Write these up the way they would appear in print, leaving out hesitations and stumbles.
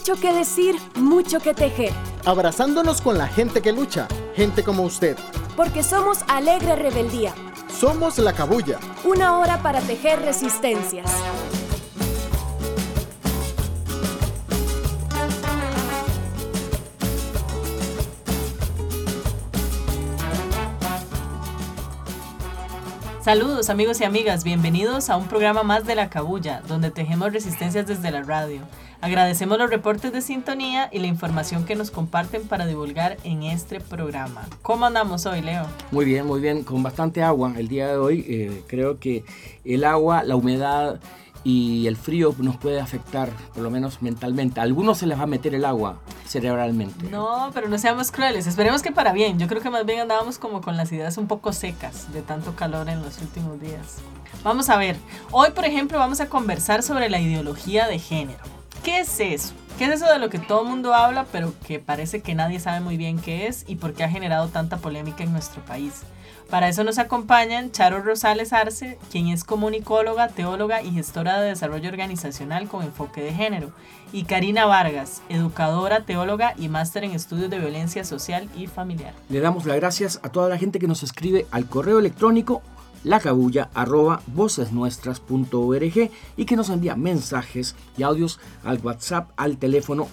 Mucho que decir, mucho que tejer. Abrazándonos con la gente que lucha, gente como usted. Porque somos Alegre Rebeldía. Somos La Cabuya. Una hora para tejer resistencias. Saludos amigos y amigas, bienvenidos a un programa más de La Cabuya, donde tejemos resistencias desde la radio. Agradecemos los reportes de sintonía y la información que nos comparten para divulgar en este programa. ¿Cómo andamos hoy, Leo? Muy bien, con bastante agua el día de hoy. Creo que el agua, la humedad y el frío nos puede afectar, por lo menos mentalmente. A algunos se les va a meter el agua cerebralmente. No, pero no seamos crueles. Esperemos que para bien. Yo creo que más bien andábamos como con las ideas un poco secas de tanto calor en los últimos días. Vamos a ver. Hoy, por ejemplo, vamos a conversar sobre la ideología de género. ¿Qué es eso? ¿Qué es eso de lo que todo el mundo habla, pero que parece que nadie sabe muy bien qué es y por qué ha generado tanta polémica en nuestro país? Para eso nos acompañan Charo Rosales Arce, quien es comunicóloga, teóloga y gestora de desarrollo organizacional con enfoque de género, y Karina Vargas, educadora, teóloga y máster en estudios de violencia social y familiar. Le damos las gracias a toda la gente que nos escribe al correo electrónico lacabuya@vocesnuestras.org y que nos envía mensajes y audios al WhatsApp al teléfono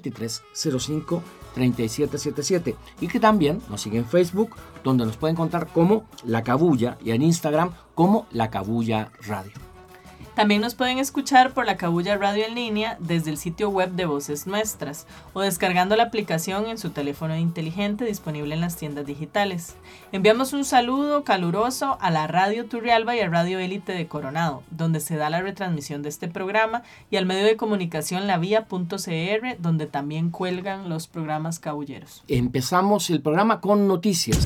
8305-3777 y que también nos sigue en Facebook, donde nos pueden encontrar como La Cabuya, y en Instagram como La Cabuya Radio. También nos pueden escuchar por La Cabuya Radio en línea desde el sitio web de Voces Nuestras o descargando la aplicación en su teléfono inteligente disponible en las tiendas digitales. Enviamos un saludo caluroso a la Radio Turrialba y a Radio Élite de Coronado, donde se da la retransmisión de este programa, y al medio de comunicación lavía.cr, donde también cuelgan los programas cabulleros. Empezamos el programa con noticias.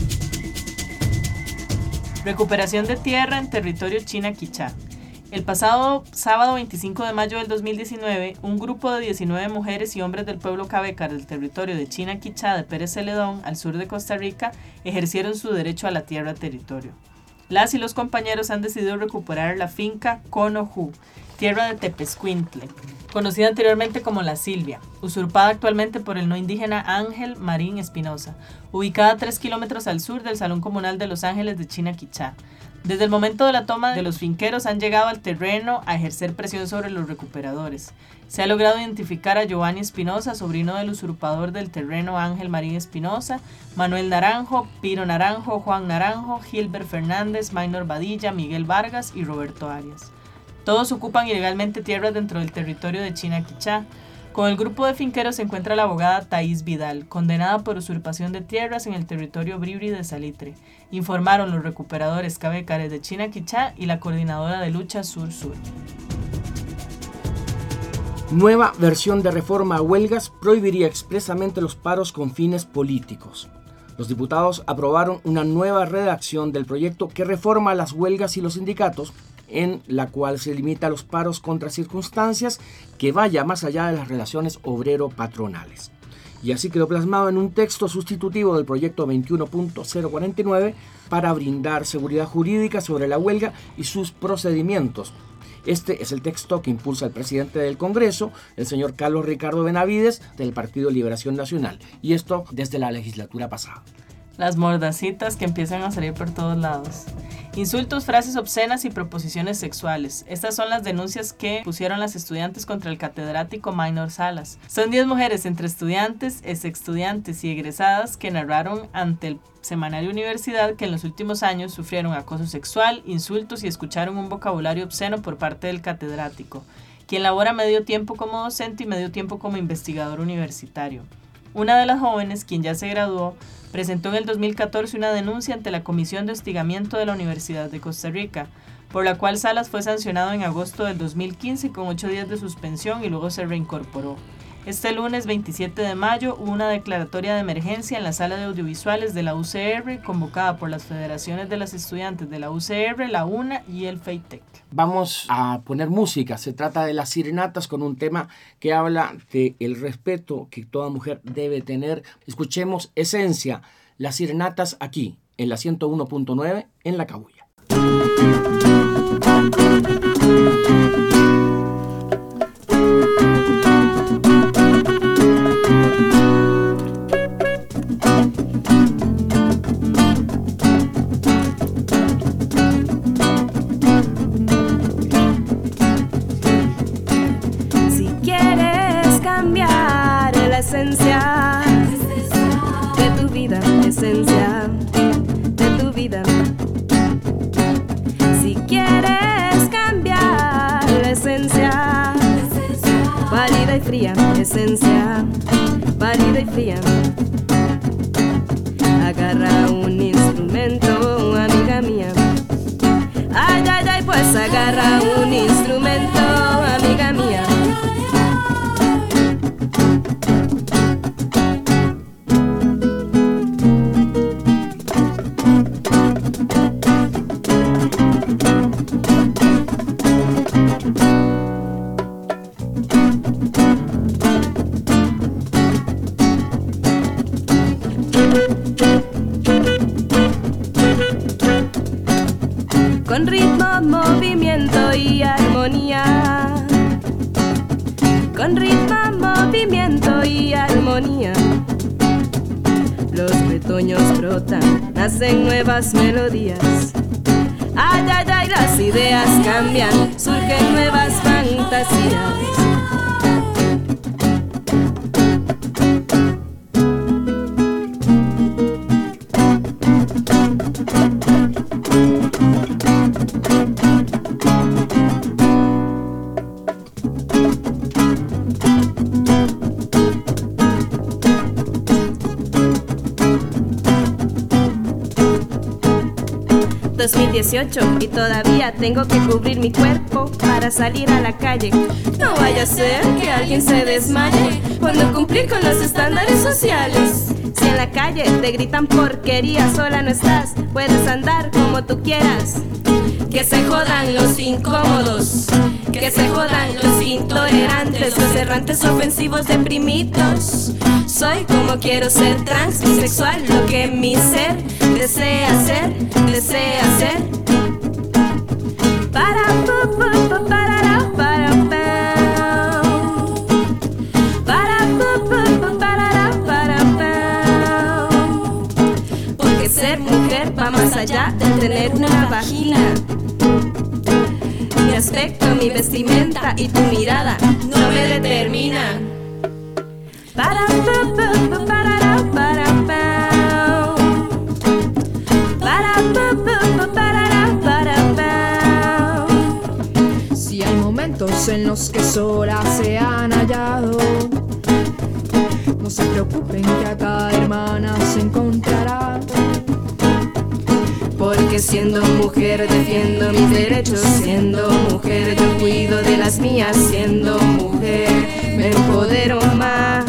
Recuperación de tierra en territorio China Quichá. El pasado sábado 25 de mayo del 2019, un grupo de 19 mujeres y hombres del pueblo Cabecar del territorio de China Quichá de Pérez Celedón, al sur de Costa Rica, ejercieron su derecho a la tierra territorio. Las y los compañeros han decidido recuperar la finca Conojú, tierra de Tepezcuintle, conocida anteriormente como La Silvia, usurpada actualmente por el no indígena Ángel Marín Espinosa, ubicada a 3 kilómetros al sur del Salón Comunal de Los Ángeles de China Quichá. Desde el momento de la toma de los finqueros han llegado al terreno a ejercer presión sobre los recuperadores. Se ha logrado identificar a Giovanni Espinosa, sobrino del usurpador del terreno Ángel Marín Espinosa, Manuel Naranjo, Piro Naranjo, Juan Naranjo, Gilbert Fernández, Maynor Badilla, Miguel Vargas y Roberto Arias. Todos ocupan ilegalmente tierras dentro del territorio de China Quichá. Con el grupo de finqueros se encuentra la abogada Thaís Vidal, condenada por usurpación de tierras en el territorio Bribri de Salitre, informaron los recuperadores cabecares de China Quichá y la coordinadora de lucha Sur-Sur. Nueva versión de reforma a huelgas prohibiría expresamente los paros con fines políticos. Los diputados aprobaron una nueva redacción del proyecto que reforma las huelgas y los sindicatos, en la cual se limita los paros contra circunstancias que vaya más allá de las relaciones obrero-patronales. Y así quedó plasmado en un texto sustitutivo del proyecto 21.049 para brindar seguridad jurídica sobre la huelga y sus procedimientos. Este es el texto que impulsa el presidente del Congreso, el señor Carlos Ricardo Benavides, del Partido Liberación Nacional, y esto desde la legislatura pasada. Las mordacitas que empiezan a salir por todos lados. Insultos, frases obscenas y proposiciones sexuales. Estas son las denuncias que pusieron las estudiantes contra el catedrático Maynor Salas. Son 10 mujeres entre estudiantes, exestudiantes y egresadas que narraron ante el semanario Universidad que en los últimos años sufrieron acoso sexual, insultos y escucharon un vocabulario obsceno por parte del catedrático, quien labora medio tiempo como docente y medio tiempo como investigador universitario. Una de las jóvenes, quien ya se graduó, presentó en el 2014 una denuncia ante la Comisión de Hostigamiento de la Universidad de Costa Rica, por la cual Salas fue sancionado en agosto del 2015 con 8 días de suspensión y luego se reincorporó. Este lunes 27 de mayo hubo una declaratoria de emergencia en la sala de audiovisuales de la UCR convocada por las federaciones de las estudiantes de la UCR, la UNA y el FEITEC. Vamos a poner música. Se trata de Las Sirenatas con un tema que habla del respeto que toda mujer debe tener. Escuchemos Esencia, Las Sirenatas aquí en la 101.9 en La Cabuya. la esencia de tu vida, esencia de tu vida. Si quieres cambiar la esencia, válida y fría, esencia válida y fría. Agarra un instrumento, amiga mía. Ay, ay, ay, pues agarra un instrumento, amiga mía. Con ritmo, movimiento y armonía. Con ritmo, movimiento y armonía. Los retoños brotan, nacen nuevas melodías. Ay, ay, ay, las ideas cambian, surgen nuevas fantasías. Y todavía tengo que cubrir mi cuerpo para salir a la calle. No vaya a ser que alguien se desmaye por no cumplir con los estándares sociales. Si en la calle te gritan porquería, sola no estás, puedes andar como tú quieras. Que se jodan los incómodos, que se jodan los intolerantes, los errantes ofensivos deprimidos. Soy como quiero ser, trans, bisexual, lo que mi ser desea ser, desea ser. Para para para porque ser mujer va más allá de tener una vagina. Mi aspecto, mi vestimenta y tu mirada no me determina. Para si hay momentos en los que solas se han hallado, no se preocupen que acá hermana se encontrará. Porque siendo mujer defiendo mis derechos, siendo mujer yo cuido de las mías, siendo mujer me empodero más.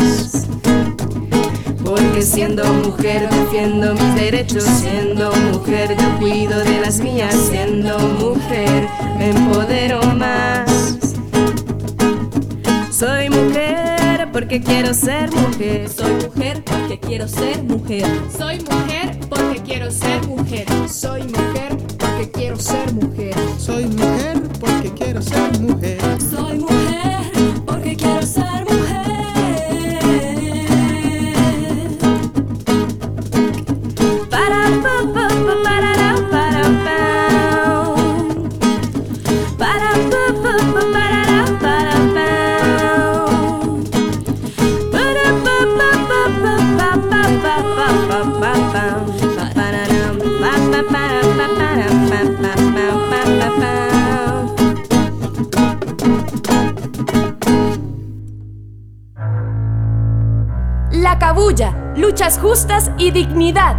Porque siendo mujer defiendo mis derechos, siendo mujer yo cuido de las mías, siendo mujer me empodero más. Soy mujer porque quiero ser mujer. Soy mujer porque quiero ser mujer. Soy mujer porque quiero ser mujer. Soy mujer porque quiero ser mujer. Soy mujer porque quiero ser mujer. Soy mujer porque quiero ser mujer. La Cabulla, luchas justas y dignidad.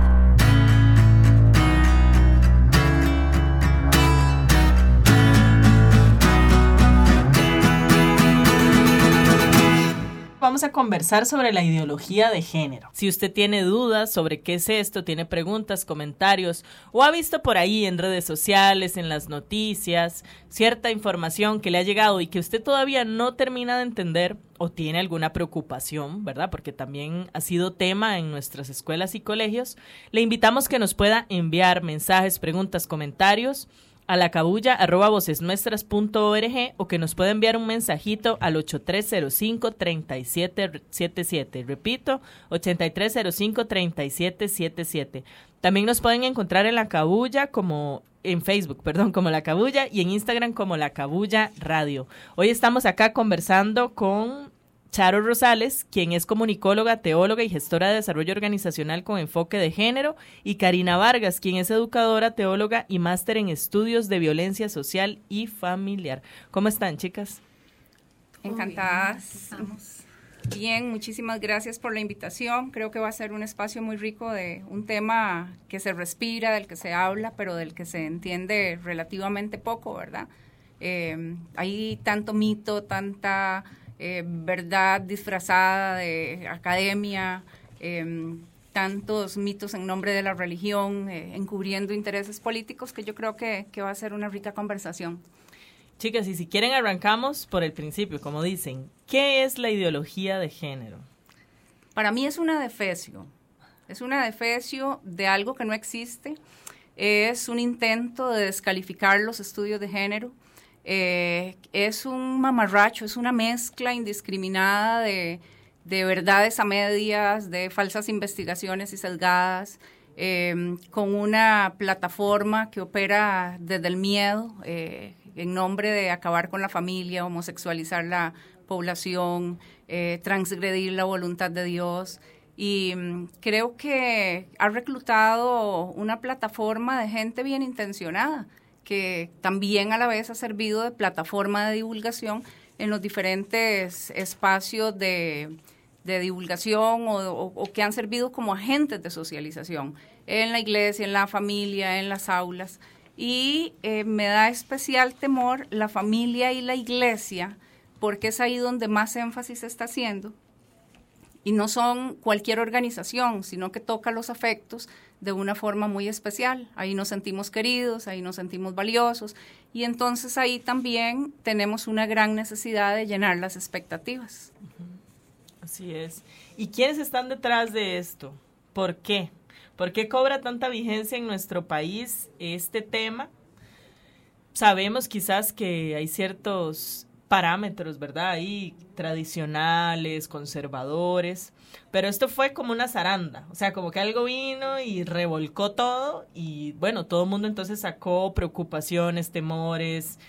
Vamos a conversar sobre la ideología de género. Si usted tiene dudas sobre qué es esto, tiene preguntas, comentarios o ha visto por ahí en redes sociales, en las noticias, cierta información que le ha llegado y que usted todavía no termina de entender o tiene alguna preocupación, ¿verdad? Porque también ha sido tema en nuestras escuelas y colegios, le invitamos que nos pueda enviar mensajes, preguntas, comentarios a lacabulla@vocesnuestras.org o que nos pueda enviar un mensajito al 8305-3777. Repito, 8305-3777. También nos pueden encontrar en La Cabulla en Facebook, como La Cabulla, y en Instagram como La Cabulla Radio. Hoy estamos acá conversando con Charo Rosales, quien es comunicóloga, teóloga y gestora de desarrollo organizacional con enfoque de género, y Karina Vargas, quien es educadora, teóloga y máster en estudios de violencia social y familiar. ¿Cómo están, chicas? Encantadas. Bien, muchísimas gracias por la invitación. Creo que va a ser un espacio muy rico de un tema que se respira, del que se habla, pero del que se entiende relativamente poco, ¿verdad? Hay tanto mito, tanta verdad disfrazada de academia, tantos mitos en nombre de la religión, encubriendo intereses políticos, que yo creo que va a ser una rica conversación. Chicas, y si quieren arrancamos por el principio, como dicen, ¿qué es la ideología de género? Para mí es una adefesio de algo que no existe, es un intento de descalificar los estudios de género, es un mamarracho, es una mezcla indiscriminada de verdades a medias, de falsas investigaciones y sesgadas, con una plataforma que opera desde el miedo, en nombre de acabar con la familia, homosexualizar la población, transgredir la voluntad de Dios. Y creo que ha reclutado una plataforma de gente bien intencionada, que también a la vez ha servido de plataforma de divulgación en los diferentes espacios de divulgación o que han servido como agentes de socialización en la iglesia, en la familia, en las aulas. Y me da especial temor la familia y la iglesia, porque es ahí donde más énfasis se está haciendo. Y no son cualquier organización, sino que toca los afectos de una forma muy especial. Ahí nos sentimos queridos, ahí nos sentimos valiosos. Y entonces ahí también tenemos una gran necesidad de llenar las expectativas. Así es. ¿Y quiénes están detrás de esto? ¿Por qué? ¿Por qué cobra tanta vigencia en nuestro país este tema? Sabemos quizás que hay ciertos parámetros, ¿verdad? Ahí tradicionales, conservadores, pero esto fue como una zaranda, o sea, como que algo vino y revolcó todo y bueno, todo el mundo entonces sacó preocupaciones, temores,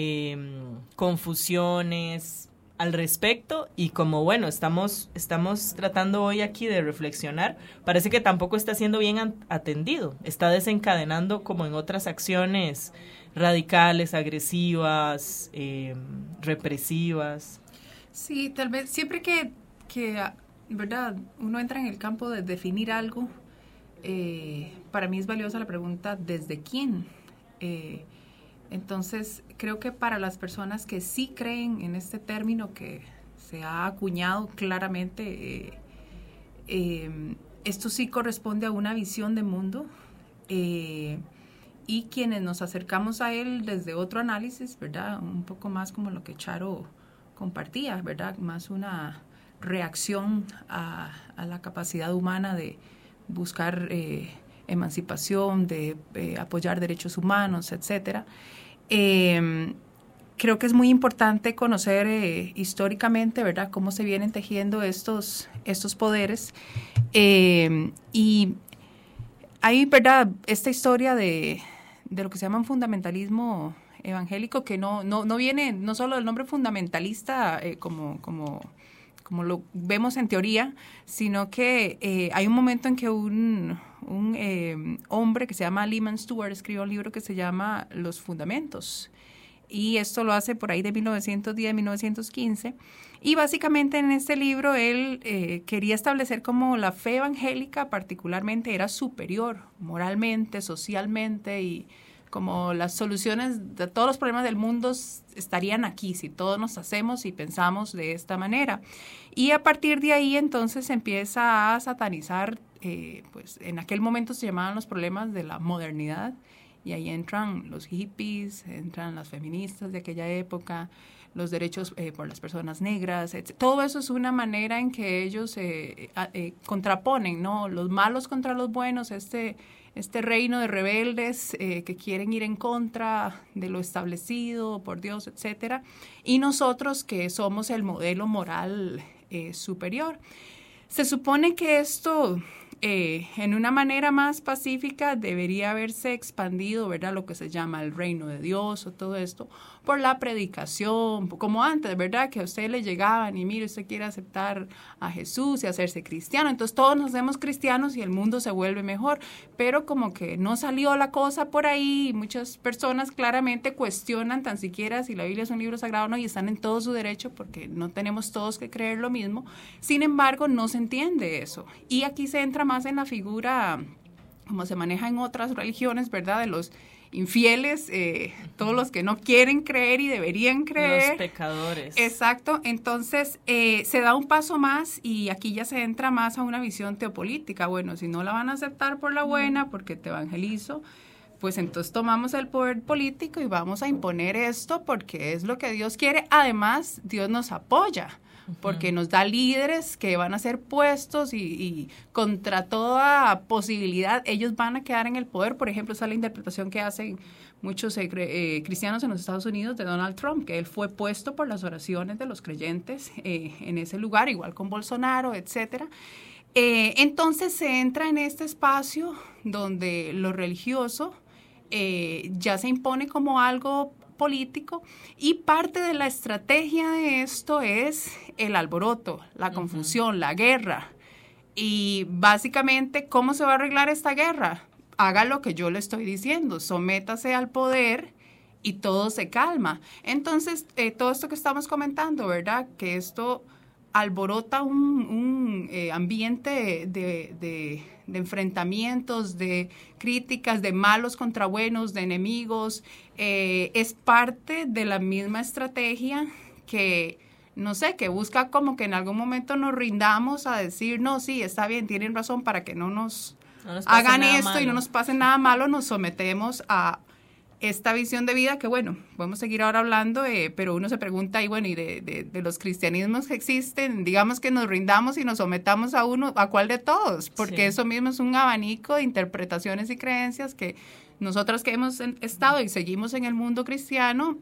confusiones al respecto y como bueno, estamos tratando hoy aquí de reflexionar, parece que tampoco está siendo bien atendido, está desencadenando como en otras acciones radicales, agresivas, represivas. Sí, tal vez siempre que ¿verdad? Uno entra en el campo de definir algo, para mí es valiosa la pregunta ¿desde quién? Entonces, creo que para las personas que sí creen en este término que se ha acuñado claramente, esto sí corresponde a una visión de mundo, y quienes nos acercamos a él desde otro análisis, ¿verdad? Un poco más como lo que Charo compartía, ¿verdad? Más una reacción a la capacidad humana de buscar emancipación, de apoyar derechos humanos, etcétera. Creo que es muy importante conocer históricamente, ¿verdad?, cómo se vienen tejiendo estos poderes. Y hay, ¿verdad?, esta historia de lo que se llama un fundamentalismo evangélico, que no viene no solo del nombre fundamentalista como lo vemos en teoría, sino que hay un momento en que un hombre que se llama Lehman Stewart escribió un libro que se llama Los Fundamentos, y esto lo hace por ahí de 1910, 1915, y básicamente en este libro él quería establecer cómo la fe evangélica particularmente era superior moralmente, socialmente, y como las soluciones de todos los problemas del mundo estarían aquí, si todos nos hacemos y pensamos de esta manera. Y a partir de ahí entonces empieza a satanizar, pues en aquel momento se llamaban los problemas de la modernidad, y ahí entran los hippies, entran las feministas de aquella época, los derechos por las personas negras, etc. Todo eso es una manera en que ellos contraponen, ¿no?, los malos contra los buenos, este reino de rebeldes que quieren ir en contra de lo establecido por Dios, etcétera, y nosotros que somos el modelo moral superior. Se supone que esto en una manera más pacífica debería haberse expandido, ¿verdad?, lo que se llama el reino de Dios o todo esto, por la predicación, como antes, ¿verdad?, que a usted le llegaban y mire, usted quiere aceptar a Jesús y hacerse cristiano, entonces todos nos hacemos cristianos y el mundo se vuelve mejor, pero como que no salió la cosa por ahí y muchas personas claramente cuestionan tan siquiera si la Biblia es un libro sagrado o no, y están en todo su derecho porque no tenemos todos que creer lo mismo. Sin embargo, no se entiende eso. Y aquí se entra más en la figura, como se maneja en otras religiones, ¿verdad?, de los infieles, todos los que no quieren creer y deberían creer. Los pecadores. Exacto. Entonces, se da un paso más y aquí ya se entra más a una visión teopolítica. Bueno, si no la van a aceptar por la buena, porque te evangelizo, pues entonces tomamos el poder político y vamos a imponer esto porque es lo que Dios quiere. Además, Dios nos apoya, porque nos da líderes que van a ser puestos y contra toda posibilidad ellos van a quedar en el poder. Por ejemplo, esa es la interpretación que hacen muchos cristianos en los Estados Unidos de Donald Trump, que él fue puesto por las oraciones de los creyentes en ese lugar, igual con Bolsonaro, etcétera. Entonces se entra en este espacio donde lo religioso ya se impone como algo político, y parte de la estrategia de esto es el alboroto, la confusión, la guerra. Y básicamente, ¿cómo se va a arreglar esta guerra? Haga lo que yo le estoy diciendo, sométase al poder y todo se calma. Entonces, todo esto que estamos comentando, ¿verdad?, que esto alborota un ambiente de enfrentamientos, de críticas, de malos contra buenos, de enemigos, es parte de la misma estrategia que, no sé, que busca como que en algún momento nos rindamos a decir, no, sí, está bien, tienen razón, para que no nos hagan esto malo. Y no nos pase nada malo, nos sometemos a esta visión de vida que, bueno, podemos seguir ahora hablando, pero uno se pregunta, y bueno, y de los cristianismos que existen, digamos que nos rindamos y nos sometamos a uno, ¿a cuál de todos? Porque sí, eso mismo es un abanico de interpretaciones y creencias que nosotras que hemos estado y seguimos en el mundo cristiano,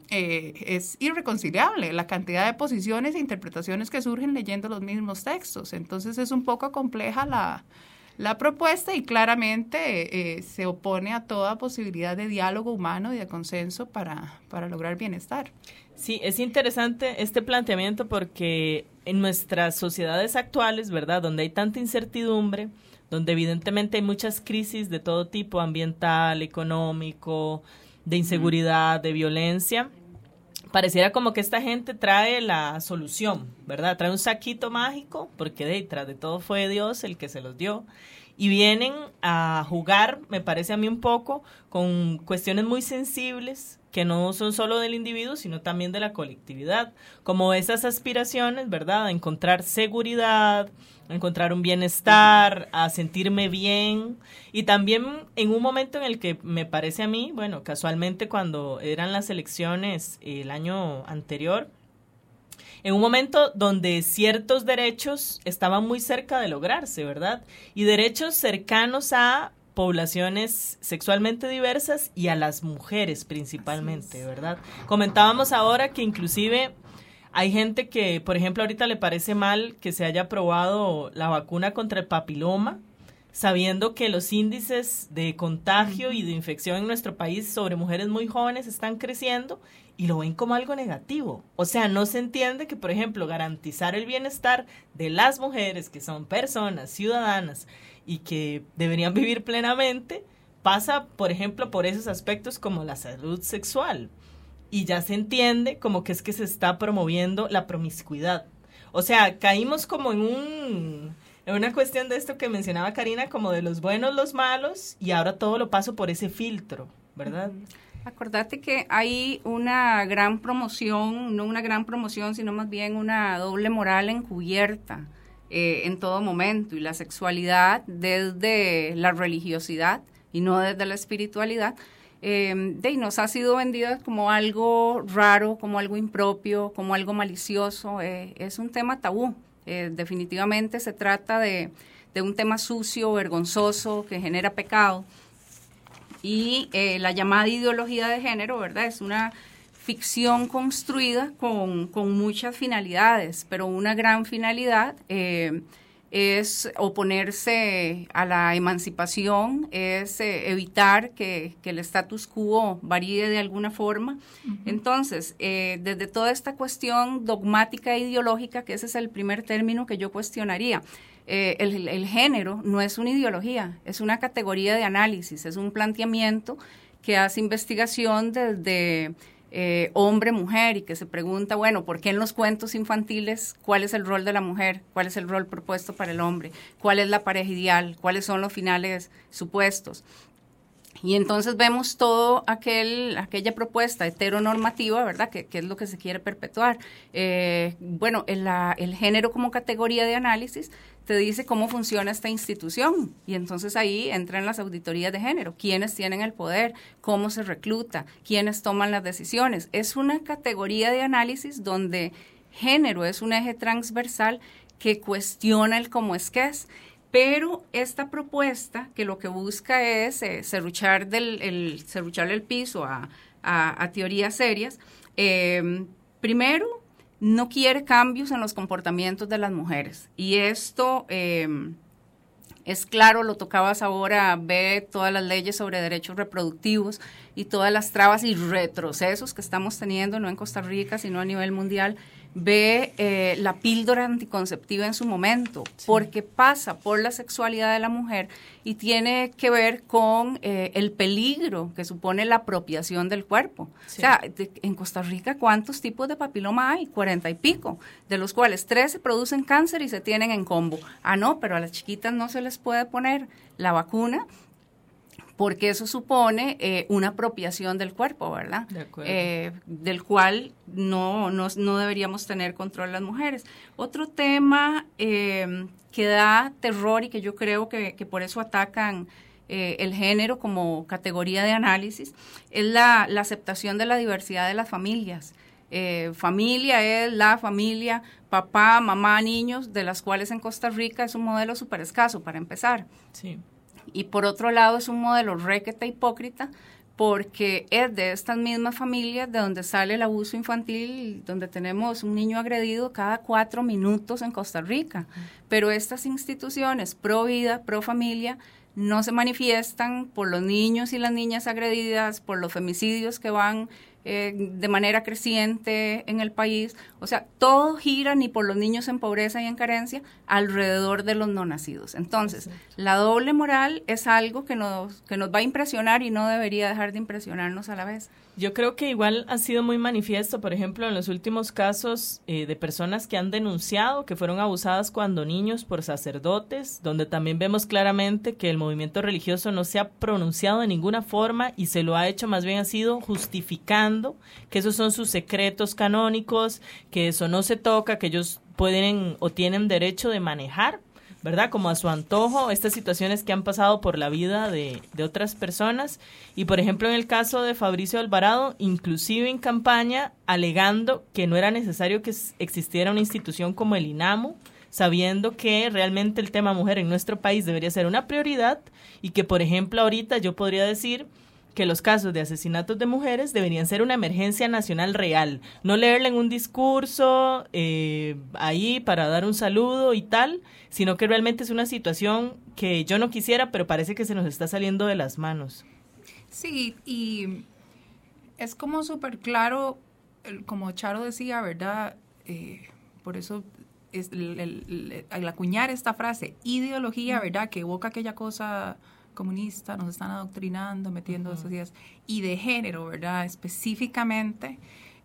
es irreconciliable la cantidad de posiciones e interpretaciones que surgen leyendo los mismos textos. Entonces es un poco compleja la propuesta y claramente se opone a toda posibilidad de diálogo humano y de consenso para lograr bienestar. Sí, es interesante este planteamiento porque en nuestras sociedades actuales, ¿verdad?, donde hay tanta incertidumbre, donde evidentemente hay muchas crisis de todo tipo, ambiental, económico, de inseguridad, de violencia, pareciera como que esta gente trae la solución, ¿verdad? Trae un saquito mágico, porque detrás de todo fue Dios el que se los dio, y vienen a jugar, me parece a mí un poco, con cuestiones muy sensibles, que no son solo del individuo, sino también de la colectividad, como esas aspiraciones, ¿verdad?, a encontrar seguridad, a encontrar un bienestar, a sentirme bien, y también en un momento en el que me parece a mí, bueno, casualmente cuando eran las elecciones el año anterior, en un momento donde ciertos derechos estaban muy cerca de lograrse, ¿verdad?, y derechos cercanos a poblaciones sexualmente diversas y a las mujeres principalmente, ¿verdad? Comentábamos ahora que inclusive hay gente que, por ejemplo, ahorita le parece mal que se haya aprobado la vacuna contra el papiloma, sabiendo que los índices de contagio y de infección en nuestro país sobre mujeres muy jóvenes están creciendo y lo ven como algo negativo. O sea, no se entiende que, por ejemplo, garantizar el bienestar de las mujeres, que son personas ciudadanas y que deberían vivir plenamente, pasa, por ejemplo, por esos aspectos como la salud sexual. Y ya se entiende como que es que se está promoviendo la promiscuidad. O sea, caímos como en una cuestión de esto que mencionaba Karina, como de los buenos, los malos, y ahora todo lo paso por ese filtro, ¿verdad? Acordate que hay una gran promoción, no una gran promoción, sino más bien una doble moral encubierta en todo momento, y la sexualidad desde la religiosidad y no desde la espiritualidad, nos ha sido vendida como algo raro, como algo impropio, como algo malicioso. Es un tema tabú. Definitivamente se trata de un tema sucio, vergonzoso, que genera pecado. Y la llamada ideología de género, ¿verdad?, es una ficción construida con muchas finalidades, pero una gran finalidad es oponerse a la emancipación, es evitar que el status quo varíe de alguna forma. Entonces, desde toda esta cuestión dogmática e ideológica, que ese es el primer término que yo cuestionaría, el género no es una ideología, es una categoría de análisis, es un planteamiento que hace investigación desde hombre-mujer y que se pregunta, bueno, ¿por qué en los cuentos infantiles cuál es el rol de la mujer? ¿Cuál es el rol propuesto para el hombre? ¿Cuál es la pareja ideal? ¿Cuáles son los finales supuestos? Y entonces vemos todo aquella propuesta heteronormativa, ¿verdad?, que es lo que se quiere perpetuar. Bueno, el género como categoría de análisis te dice cómo funciona esta institución, y entonces ahí entran las auditorías de género, quiénes tienen el poder, cómo se recluta, quiénes toman las decisiones. Es una categoría de análisis donde género es un eje transversal que cuestiona el cómo es que es. Pero esta propuesta, que lo que busca es serrucharle el piso a teorías serias, primero, no quiere cambios en los comportamientos de las mujeres. Y esto es claro, lo tocabas ahora, ve todas las leyes sobre derechos reproductivos y todas las trabas y retrocesos que estamos teniendo, no en Costa Rica, sino a nivel mundial. Ve la píldora anticonceptiva en su momento, porque pasa por la sexualidad de la mujer y tiene que ver con el peligro que supone la apropiación del cuerpo. Sí. O sea, en Costa Rica, ¿cuántos tipos de papiloma hay? 40 y pico, de los cuales 13 producen cáncer y se tienen en combo. Ah, no, pero a las chiquitas no se les puede poner la vacuna, porque eso supone una apropiación del cuerpo, ¿verdad? De acuerdo. Del cual no deberíamos tener control las mujeres. Otro tema que da terror y que yo creo que por eso atacan el género como categoría de análisis es la aceptación de la diversidad de las familias. Familia es la familia, papá, mamá, niños, de las cuales en Costa Rica es un modelo súper escaso, para empezar. Sí. Y por otro lado es un modelo requete hipócrita, porque es de estas mismas familias de donde sale el abuso infantil, donde tenemos un niño agredido cada 4 minutos en Costa Rica. Pero estas instituciones pro vida, pro familia, no se manifiestan por los niños y las niñas agredidas, por los femicidios que van de manera creciente en el país. O sea, todo gira ni por los niños en pobreza y en carencia alrededor de los no nacidos. Entonces, la doble moral es algo que nos va a impresionar y no debería dejar de impresionarnos a la vez. Yo creo que igual ha sido muy manifiesto, por ejemplo, en los últimos casos de personas que han denunciado que fueron abusadas cuando niños por sacerdotes, donde también vemos claramente que el movimiento religioso no se ha pronunciado de ninguna forma y se lo ha hecho, más bien ha sido justificando que esos son sus secretos canónicos, que eso no se toca, que ellos pueden o tienen derecho de manejar, ¿verdad?, como a su antojo, estas situaciones que han pasado por la vida de otras personas. Y, por ejemplo, en el caso de Fabricio Alvarado, inclusive en campaña, alegando que no era necesario que existiera una institución como el INAMU, sabiendo que realmente el tema mujer en nuestro país debería ser una prioridad y que, por ejemplo, ahorita yo podría decir que los casos de asesinatos de mujeres deberían ser una emergencia nacional real, no leerle en un discurso ahí para dar un saludo y tal, sino que realmente es una situación que yo no quisiera, pero parece que se nos está saliendo de las manos. Sí, y es como súper claro, como Charo decía, ¿verdad? Por eso es al acuñar esta frase, ideología, ¿verdad?, que evoca aquella cosa comunista, nos están adoctrinando, metiendo esas ideas, y de género, ¿verdad?, específicamente,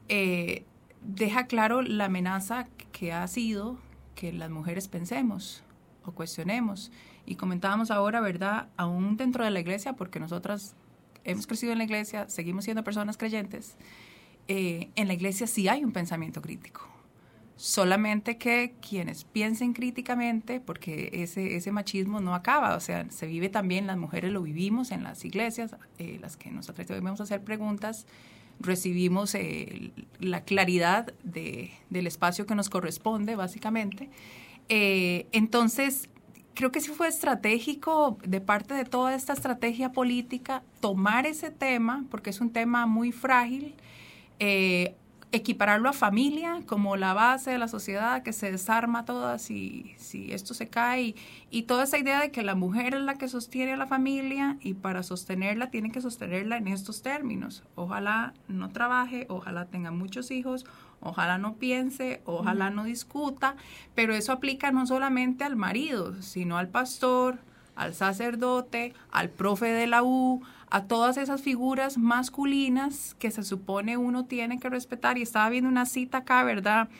deja claro la amenaza que ha sido que las mujeres pensemos o cuestionemos. Y comentábamos ahora, ¿verdad?, aún dentro de la iglesia, porque nosotras hemos crecido en la iglesia, seguimos siendo personas creyentes, en la iglesia sí hay un pensamiento crítico. Solamente que quienes piensen críticamente, porque ese machismo no acaba, o sea, se vive también, las mujeres lo vivimos en las iglesias, las que nos atrevemos a hacer preguntas, recibimos la claridad del espacio que nos corresponde, básicamente. Entonces, creo que sí fue estratégico de parte de toda esta estrategia política tomar ese tema, porque es un tema muy frágil, equipararlo a familia como la base de la sociedad que se desarma toda si esto se cae, y toda esa idea de que la mujer es la que sostiene a la familia y para sostenerla tienen que sostenerla en estos términos. Ojalá no trabaje, ojalá tenga muchos hijos, ojalá no piense, ojalá no discuta, pero eso aplica no solamente al marido, sino al pastor, al sacerdote, al profe de la U, a todas esas figuras masculinas que se supone uno tiene que respetar. Y estaba viendo una cita acá, ¿verdad?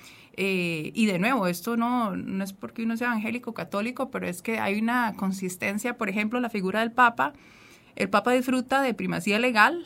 Y de nuevo, esto no es porque uno sea evangélico o católico, pero es que hay una consistencia. Por ejemplo, la figura del Papa. El Papa disfruta de primacía legal.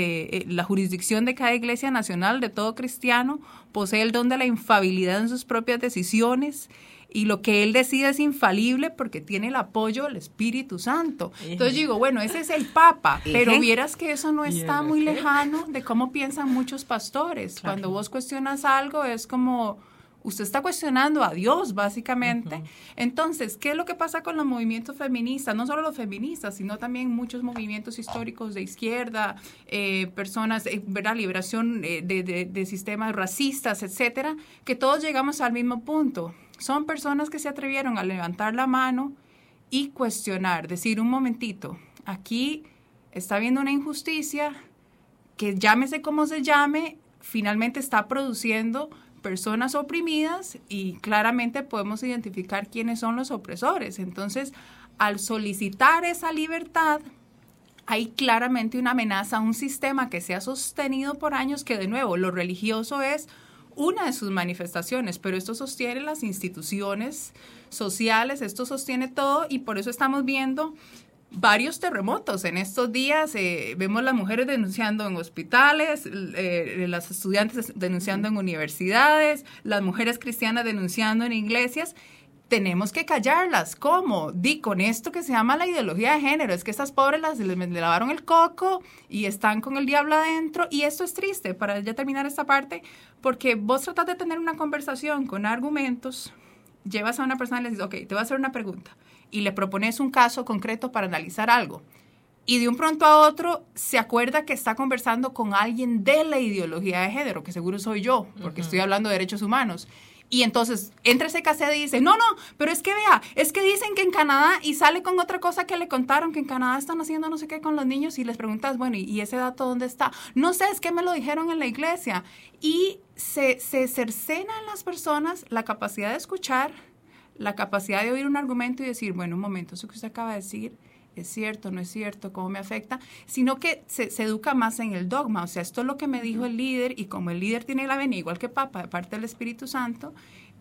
La jurisdicción de cada iglesia nacional, de todo cristiano, posee el don de la infalibilidad en sus propias decisiones. Y lo que él decide es infalible porque tiene el apoyo del Espíritu Santo. Entonces digo, bueno, ese es el Papa, pero vieras que eso no está muy lejano de cómo piensan muchos pastores. Claro. Cuando vos cuestionas algo es como, usted está cuestionando a Dios, básicamente. Uh-huh. Entonces, ¿qué es lo que pasa con los movimientos feministas? No solo los feministas, sino también muchos movimientos históricos de izquierda, personas, ¿verdad? Liberación de sistemas racistas, etcétera, que todos llegamos al mismo punto. Son personas que se atrevieron a levantar la mano y cuestionar, decir, un momentito, aquí está habiendo una injusticia que llámese como se llame, finalmente está produciendo personas oprimidas y claramente podemos identificar quiénes son los opresores. Entonces, al solicitar esa libertad, hay claramente una amenaza a un sistema que se ha sostenido por años, que de nuevo, lo religioso es una de sus manifestaciones, pero esto sostiene las instituciones sociales, esto sostiene todo, y por eso estamos viendo varios terremotos. En estos días vemos las mujeres denunciando en hospitales, las estudiantes denunciando en universidades, las mujeres cristianas denunciando en iglesias. Tenemos que callarlas. ¿Cómo? Con esto que se llama la ideología de género. Es que estas pobres le lavaron el coco y están con el diablo adentro. Y esto es triste, para ya terminar esta parte, porque vos tratás de tener una conversación con argumentos, llevas a una persona y le dices, ok, te voy a hacer una pregunta, y le propones un caso concreto para analizar algo. Y de un pronto a otro se acuerda que está conversando con alguien de la ideología de género, que seguro soy yo, porque estoy hablando de derechos humanos. Y entonces entra ese cassette y dice, no, pero es que vea, es que dicen que en Canadá, y sale con otra cosa que le contaron, que en Canadá están haciendo no sé qué con los niños, y les preguntas, bueno, ¿y ese dato dónde está? No sé, es que me lo dijeron en la iglesia. Y se cercenan las personas la capacidad de escuchar, la capacidad de oír un argumento y decir, bueno, un momento, eso que usted acaba de decir, ¿es cierto, no es cierto, cómo me afecta? Sino que se educa más en el dogma. O sea, esto es lo que me dijo el líder, y como el líder tiene la venia igual que Papa de parte del Espíritu Santo,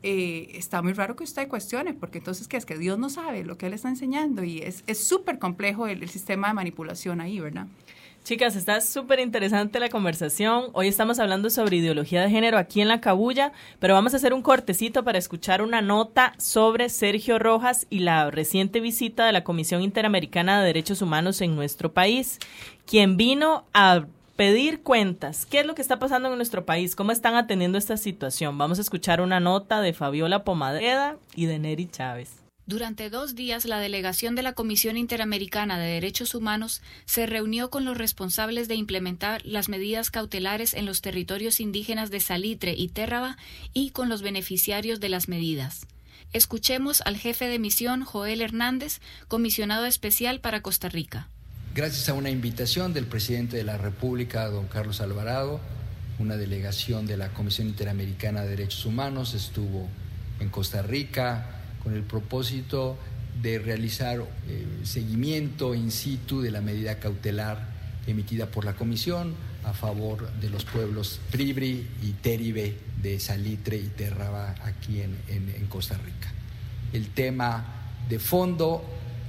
está muy raro que usted cuestione, porque entonces, ¿qué es? Que Dios no sabe lo que Él está enseñando, y es súper complejo el sistema de manipulación ahí, ¿verdad? Chicas, está súper interesante la conversación. Hoy estamos hablando sobre ideología de género aquí en La Cabulla, pero vamos a hacer un cortecito para escuchar una nota sobre Sergio Rojas y la reciente visita de la Comisión Interamericana de Derechos Humanos en nuestro país, quien vino a pedir cuentas. ¿Qué es lo que está pasando en nuestro país? ¿Cómo están atendiendo esta situación? Vamos a escuchar una nota de Fabiola Pomadeda y de Neri Chávez. Durante 2 días, la delegación de la Comisión Interamericana de Derechos Humanos se reunió con los responsables de implementar las medidas cautelares en los territorios indígenas de Salitre y Térraba y con los beneficiarios de las medidas. Escuchemos al jefe de misión, Joel Hernández, comisionado especial para Costa Rica. Gracias a una invitación del presidente de la República, don Carlos Alvarado, una delegación de la Comisión Interamericana de Derechos Humanos estuvo en Costa Rica con el propósito de realizar seguimiento in situ de la medida cautelar emitida por la Comisión a favor de los pueblos Pribri y Teribe de Salitre y Térraba aquí en Costa Rica. El tema de fondo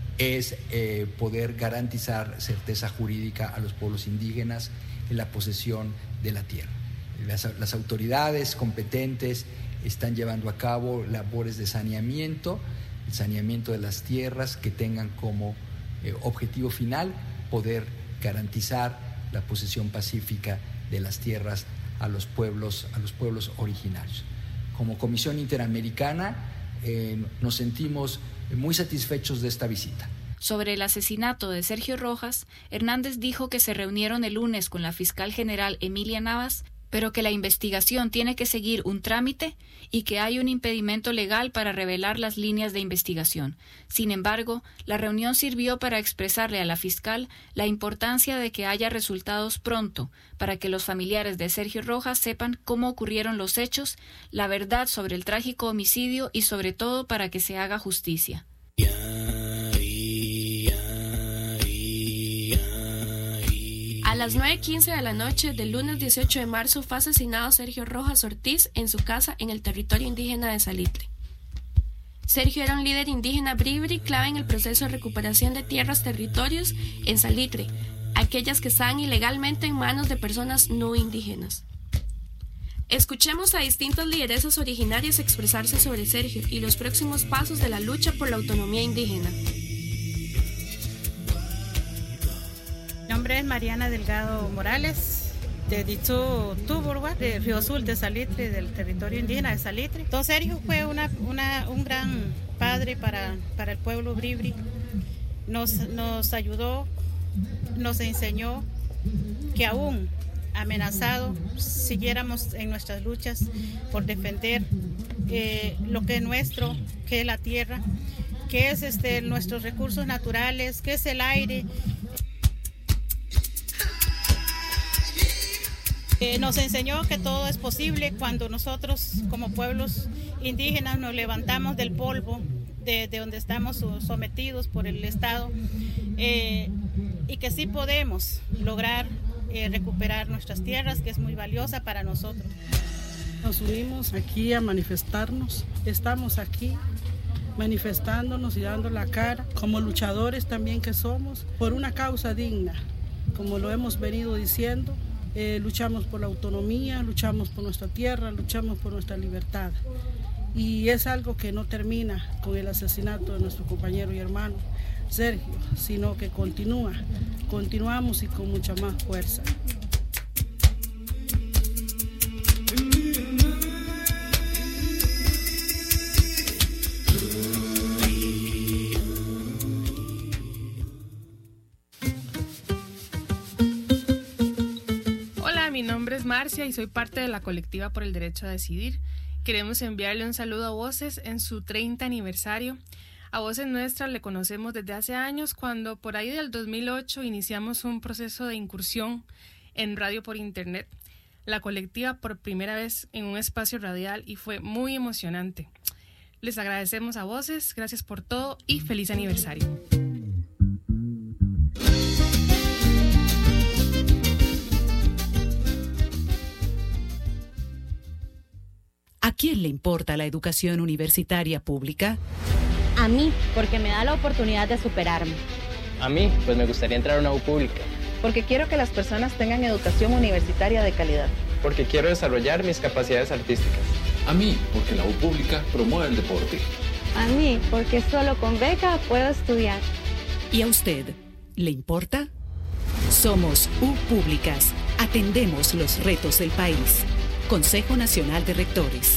es poder garantizar certeza jurídica a los pueblos indígenas en la posesión de la tierra. Las autoridades competentes están llevando a cabo labores de saneamiento, el saneamiento de las tierras que tengan como objetivo final poder garantizar la posesión pacífica de las tierras a los pueblos originarios. Como Comisión Interamericana nos sentimos muy satisfechos de esta visita. Sobre el asesinato de Sergio Rojas, Hernández dijo que se reunieron el lunes con la fiscal general Emilia Navas, pero que la investigación tiene que seguir un trámite y que hay un impedimento legal para revelar las líneas de investigación. Sin embargo, la reunión sirvió para expresarle a la fiscal la importancia de que haya resultados pronto, para que los familiares de Sergio Rojas sepan cómo ocurrieron los hechos, la verdad sobre el trágico homicidio y sobre todo para que se haga justicia. A las 9:15 de la noche del lunes 18 de marzo fue asesinado Sergio Rojas Ortiz en su casa en el territorio indígena de Salitre. Sergio era un líder indígena bribri clave en el proceso de recuperación de tierras territorios en Salitre, aquellas que estaban ilegalmente en manos de personas no indígenas. Escuchemos a distintas lideresas originarias expresarse sobre Sergio y los próximos pasos de la lucha por la autonomía indígena. Mi nombre es Mariana Delgado Morales, de Dicho Tuburgua, de Río Azul de Salitre, del territorio indígena de Salitre. Don Sergio fue un gran padre para el pueblo bribri. Nos ayudó, nos enseñó que aún amenazado siguiéramos en nuestras luchas por defender lo que es nuestro, que es la tierra, que es nuestros recursos naturales, que es el aire. Nos enseñó que todo es posible cuando nosotros como pueblos indígenas nos levantamos del polvo de donde estamos sometidos por el Estado y que sí podemos lograr recuperar nuestras tierras, que es muy valiosa para nosotros. Nos unimos aquí a manifestarnos, estamos aquí manifestándonos y dando la cara como luchadores también que somos por una causa digna, como lo hemos venido diciendo. Luchamos por la autonomía, luchamos por nuestra tierra, luchamos por nuestra libertad. Y es algo que no termina con el asesinato de nuestro compañero y hermano Sergio, sino que continuamos y con mucha más fuerza. Mi nombre es Marcia y soy parte de la colectiva por el derecho a decidir. Queremos enviarle un saludo a Voces en su 30 aniversario. A Voces Nuestra le conocemos desde hace años, cuando por ahí del 2008 iniciamos un proceso de incursión en radio por internet. La colectiva por primera vez en un espacio radial y fue muy emocionante. Les agradecemos a Voces, gracias por todo y feliz aniversario. ¿A quién le importa la educación universitaria pública? A mí, porque me da la oportunidad de superarme. A mí, pues me gustaría entrar a una U pública. Porque quiero que las personas tengan educación universitaria de calidad. Porque quiero desarrollar mis capacidades artísticas. A mí, porque la U pública promueve el deporte. A mí, porque solo con beca puedo estudiar. ¿Y a usted, le importa? Somos U Públicas. Atendemos los retos del país. Consejo Nacional de Rectores.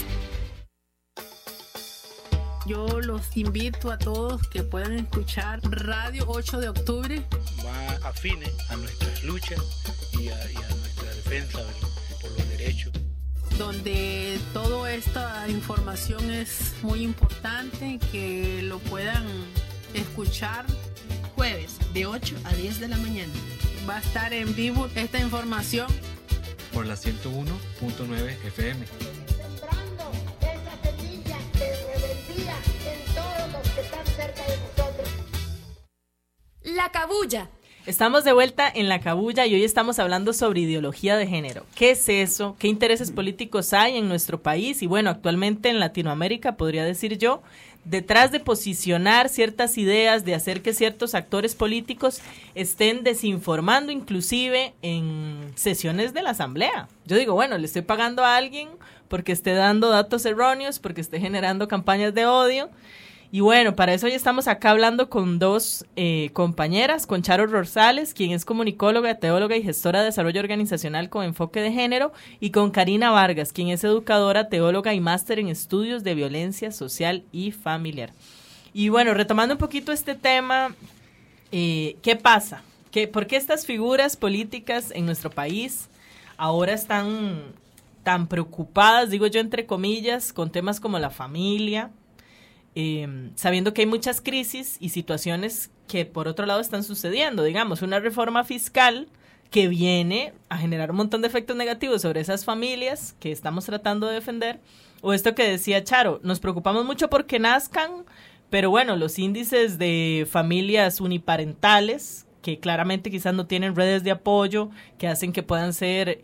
Yo los invito a todos que puedan escuchar Radio 8 de Octubre. Va afines a nuestras luchas y a nuestra defensa por los derechos. Donde toda esta información es muy importante, que lo puedan escuchar. Jueves de 8 a 10 de la mañana. Va a estar en vivo esta información. Por la 101.9 FM. Sembrando esa semilla de rebeldía en todos los que están cerca de nosotros. La Cabulla. Estamos de vuelta en La Cabulla y hoy estamos hablando sobre ideología de género. ¿Qué es eso? ¿Qué intereses políticos hay en nuestro país? Y bueno, actualmente en Latinoamérica, podría decir yo, detrás de posicionar ciertas ideas, de hacer que ciertos actores políticos estén desinformando inclusive en sesiones de la Asamblea. Yo digo, bueno, le estoy pagando a alguien porque esté dando datos erróneos, porque esté generando campañas de odio. Y bueno, para eso hoy estamos acá hablando con dos compañeras, con Charo Rosales, quien es comunicóloga, teóloga y gestora de desarrollo organizacional con enfoque de género, y con Karina Vargas, quien es educadora, teóloga y máster en estudios de violencia social y familiar. Y bueno, retomando un poquito este tema, ¿qué pasa? ¿Por qué estas figuras políticas en nuestro país ahora están tan preocupadas, digo yo entre comillas, con temas como la familia, sabiendo que hay muchas crisis y situaciones que por otro lado están sucediendo, digamos, una reforma fiscal que viene a generar un montón de efectos negativos sobre esas familias que estamos tratando de defender, o esto que decía Charo, nos preocupamos mucho porque nazcan, pero bueno, los índices de familias uniparentales, que claramente quizás no tienen redes de apoyo, que hacen que puedan ser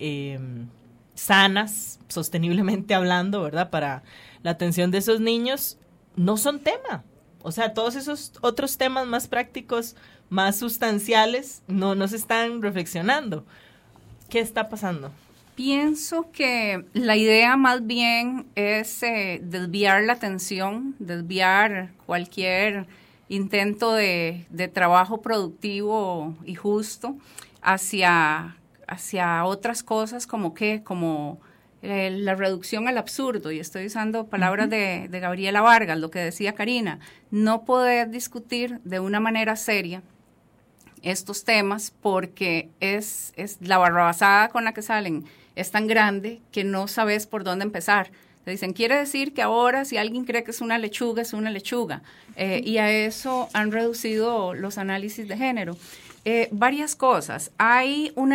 sanas, sosteniblemente hablando, ¿verdad?, para la atención de esos niños, no son tema. O sea, todos esos otros temas más prácticos, más sustanciales, no se están reflexionando. ¿Qué está pasando? Pienso que la idea más bien es desviar la atención, desviar cualquier intento de trabajo productivo y justo hacia otras cosas como la reducción al absurdo, y estoy usando palabras de Gabriela Vargas, lo que decía Karina, no poder discutir de una manera seria estos temas porque es la barrabasada con la que salen es tan grande que no sabes por dónde empezar. Te dicen, quiere decir que ahora si alguien cree que es una lechuga, es una lechuga. Y a eso han reducido los análisis de género. Varias cosas. Hay una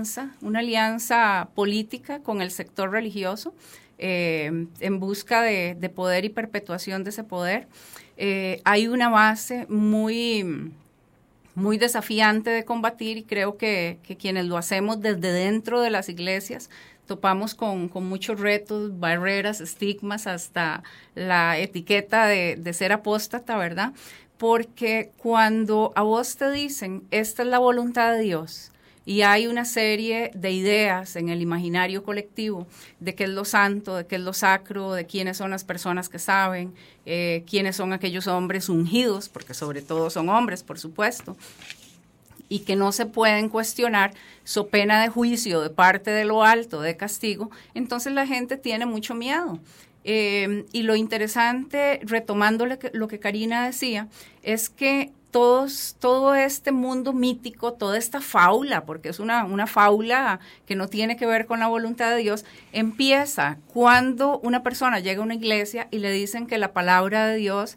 alianza política con el sector religioso en busca de poder y perpetuación de ese poder. Hay una base muy desafiante de combatir y creo que quienes lo hacemos desde dentro de las iglesias topamos con muchos retos, barreras, estigmas, hasta la etiqueta de ser apóstata, ¿verdad? Porque cuando a vos te dicen, esta es la voluntad de Dios, y hay una serie de ideas en el imaginario colectivo de qué es lo santo, de qué es lo sacro, de quiénes son las personas que saben, quiénes son aquellos hombres ungidos, porque sobre todo son hombres, por supuesto, y que no se pueden cuestionar so pena de juicio de parte de lo alto, de castigo, entonces la gente tiene mucho miedo. Y lo interesante, retomando lo que Karina decía, es que todo este mundo mítico, toda esta faula, porque es una faula que no tiene que ver con la voluntad de Dios, empieza cuando una persona llega a una iglesia y le dicen que la palabra de Dios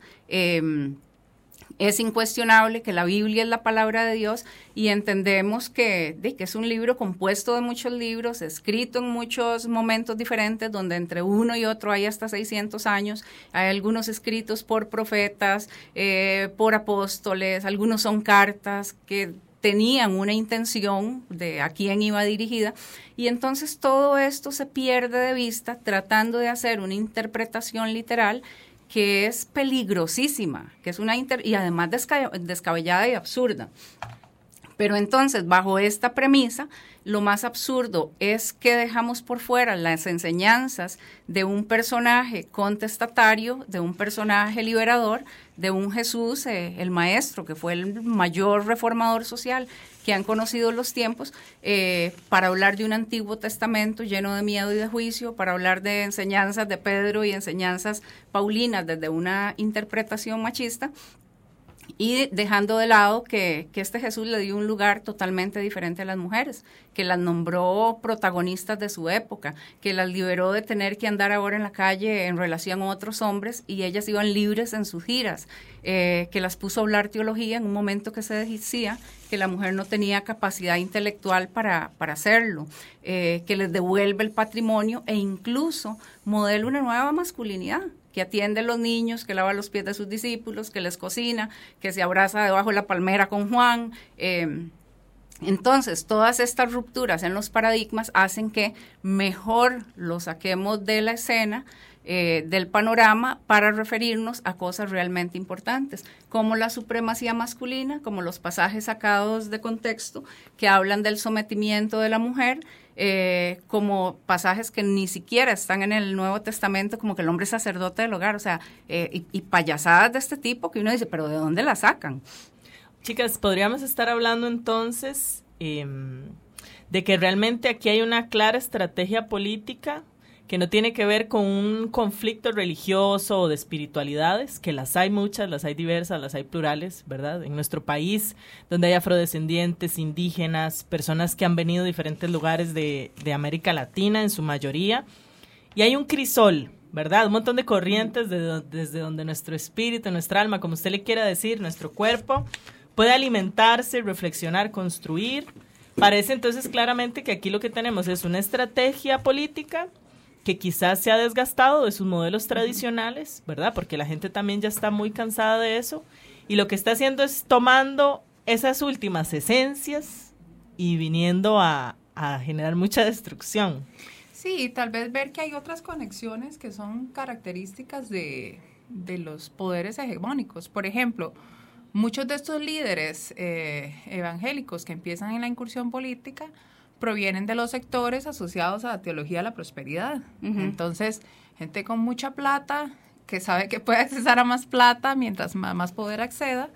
es incuestionable, que la Biblia es la palabra de Dios, y entendemos que es un libro compuesto de muchos libros, escrito en muchos momentos diferentes, donde entre uno y otro hay hasta 600 años, hay algunos escritos por profetas, por apóstoles, algunos son cartas que tenían una intención de a quién iba dirigida, y entonces todo esto se pierde de vista tratando de hacer una interpretación literal que es peligrosísima, que es y además descabellada y absurda. Pero entonces, bajo esta premisa, lo más absurdo es que dejamos por fuera las enseñanzas de un personaje contestatario, de un personaje liberador, de un Jesús, el maestro, que fue el mayor reformador social que han conocido los tiempos, para hablar de un Antiguo Testamento lleno de miedo y de juicio, para hablar de enseñanzas de Pedro y enseñanzas paulinas desde una interpretación machista, y dejando de lado que este Jesús le dio un lugar totalmente diferente a las mujeres, que las nombró protagonistas de su época, que las liberó de tener que andar ahora en la calle en relación a otros hombres, y ellas iban libres en sus giras, que las puso a hablar teología en un momento que se decía que la mujer no tenía capacidad intelectual para hacerlo, que les devuelve el patrimonio e incluso modela una nueva masculinidad, que atiende a los niños, que lava los pies de sus discípulos, que les cocina, que se abraza debajo de la palmera con Juan. Entonces, todas estas rupturas en los paradigmas hacen que mejor lo saquemos de la escena, del panorama, para referirnos a cosas realmente importantes, como la supremacía masculina, como los pasajes sacados de contexto que hablan del sometimiento de la mujer, como pasajes que ni siquiera están en el Nuevo Testamento, como que el hombre es sacerdote del hogar, o sea, y payasadas de este tipo que uno dice, pero ¿de dónde la sacan? Chicas, podríamos estar hablando entonces de que realmente aquí hay una clara estrategia política que no tiene que ver con un conflicto religioso o de espiritualidades, que las hay muchas, las hay diversas, las hay plurales, ¿verdad? En nuestro país, donde hay afrodescendientes, indígenas, personas que han venido de diferentes lugares de América Latina en su mayoría, y hay un crisol, ¿verdad? Un montón de corrientes desde donde nuestro espíritu, nuestra alma, como usted le quiera decir, nuestro cuerpo, puede alimentarse, reflexionar, construir. Parece entonces claramente que aquí lo que tenemos es una estrategia política que quizás se ha desgastado de sus modelos tradicionales, ¿verdad? Porque la gente también ya está muy cansada de eso, y lo que está haciendo es tomando esas últimas esencias y viniendo a generar mucha destrucción. Sí, tal vez ver que hay otras conexiones que son características de los poderes hegemónicos. Por ejemplo, muchos de estos líderes evangélicos que empiezan en la incursión política provienen de los sectores asociados a la teología de la prosperidad. Uh-huh. Entonces, gente con mucha plata, que sabe que puede accesar a más plata mientras más poder acceda.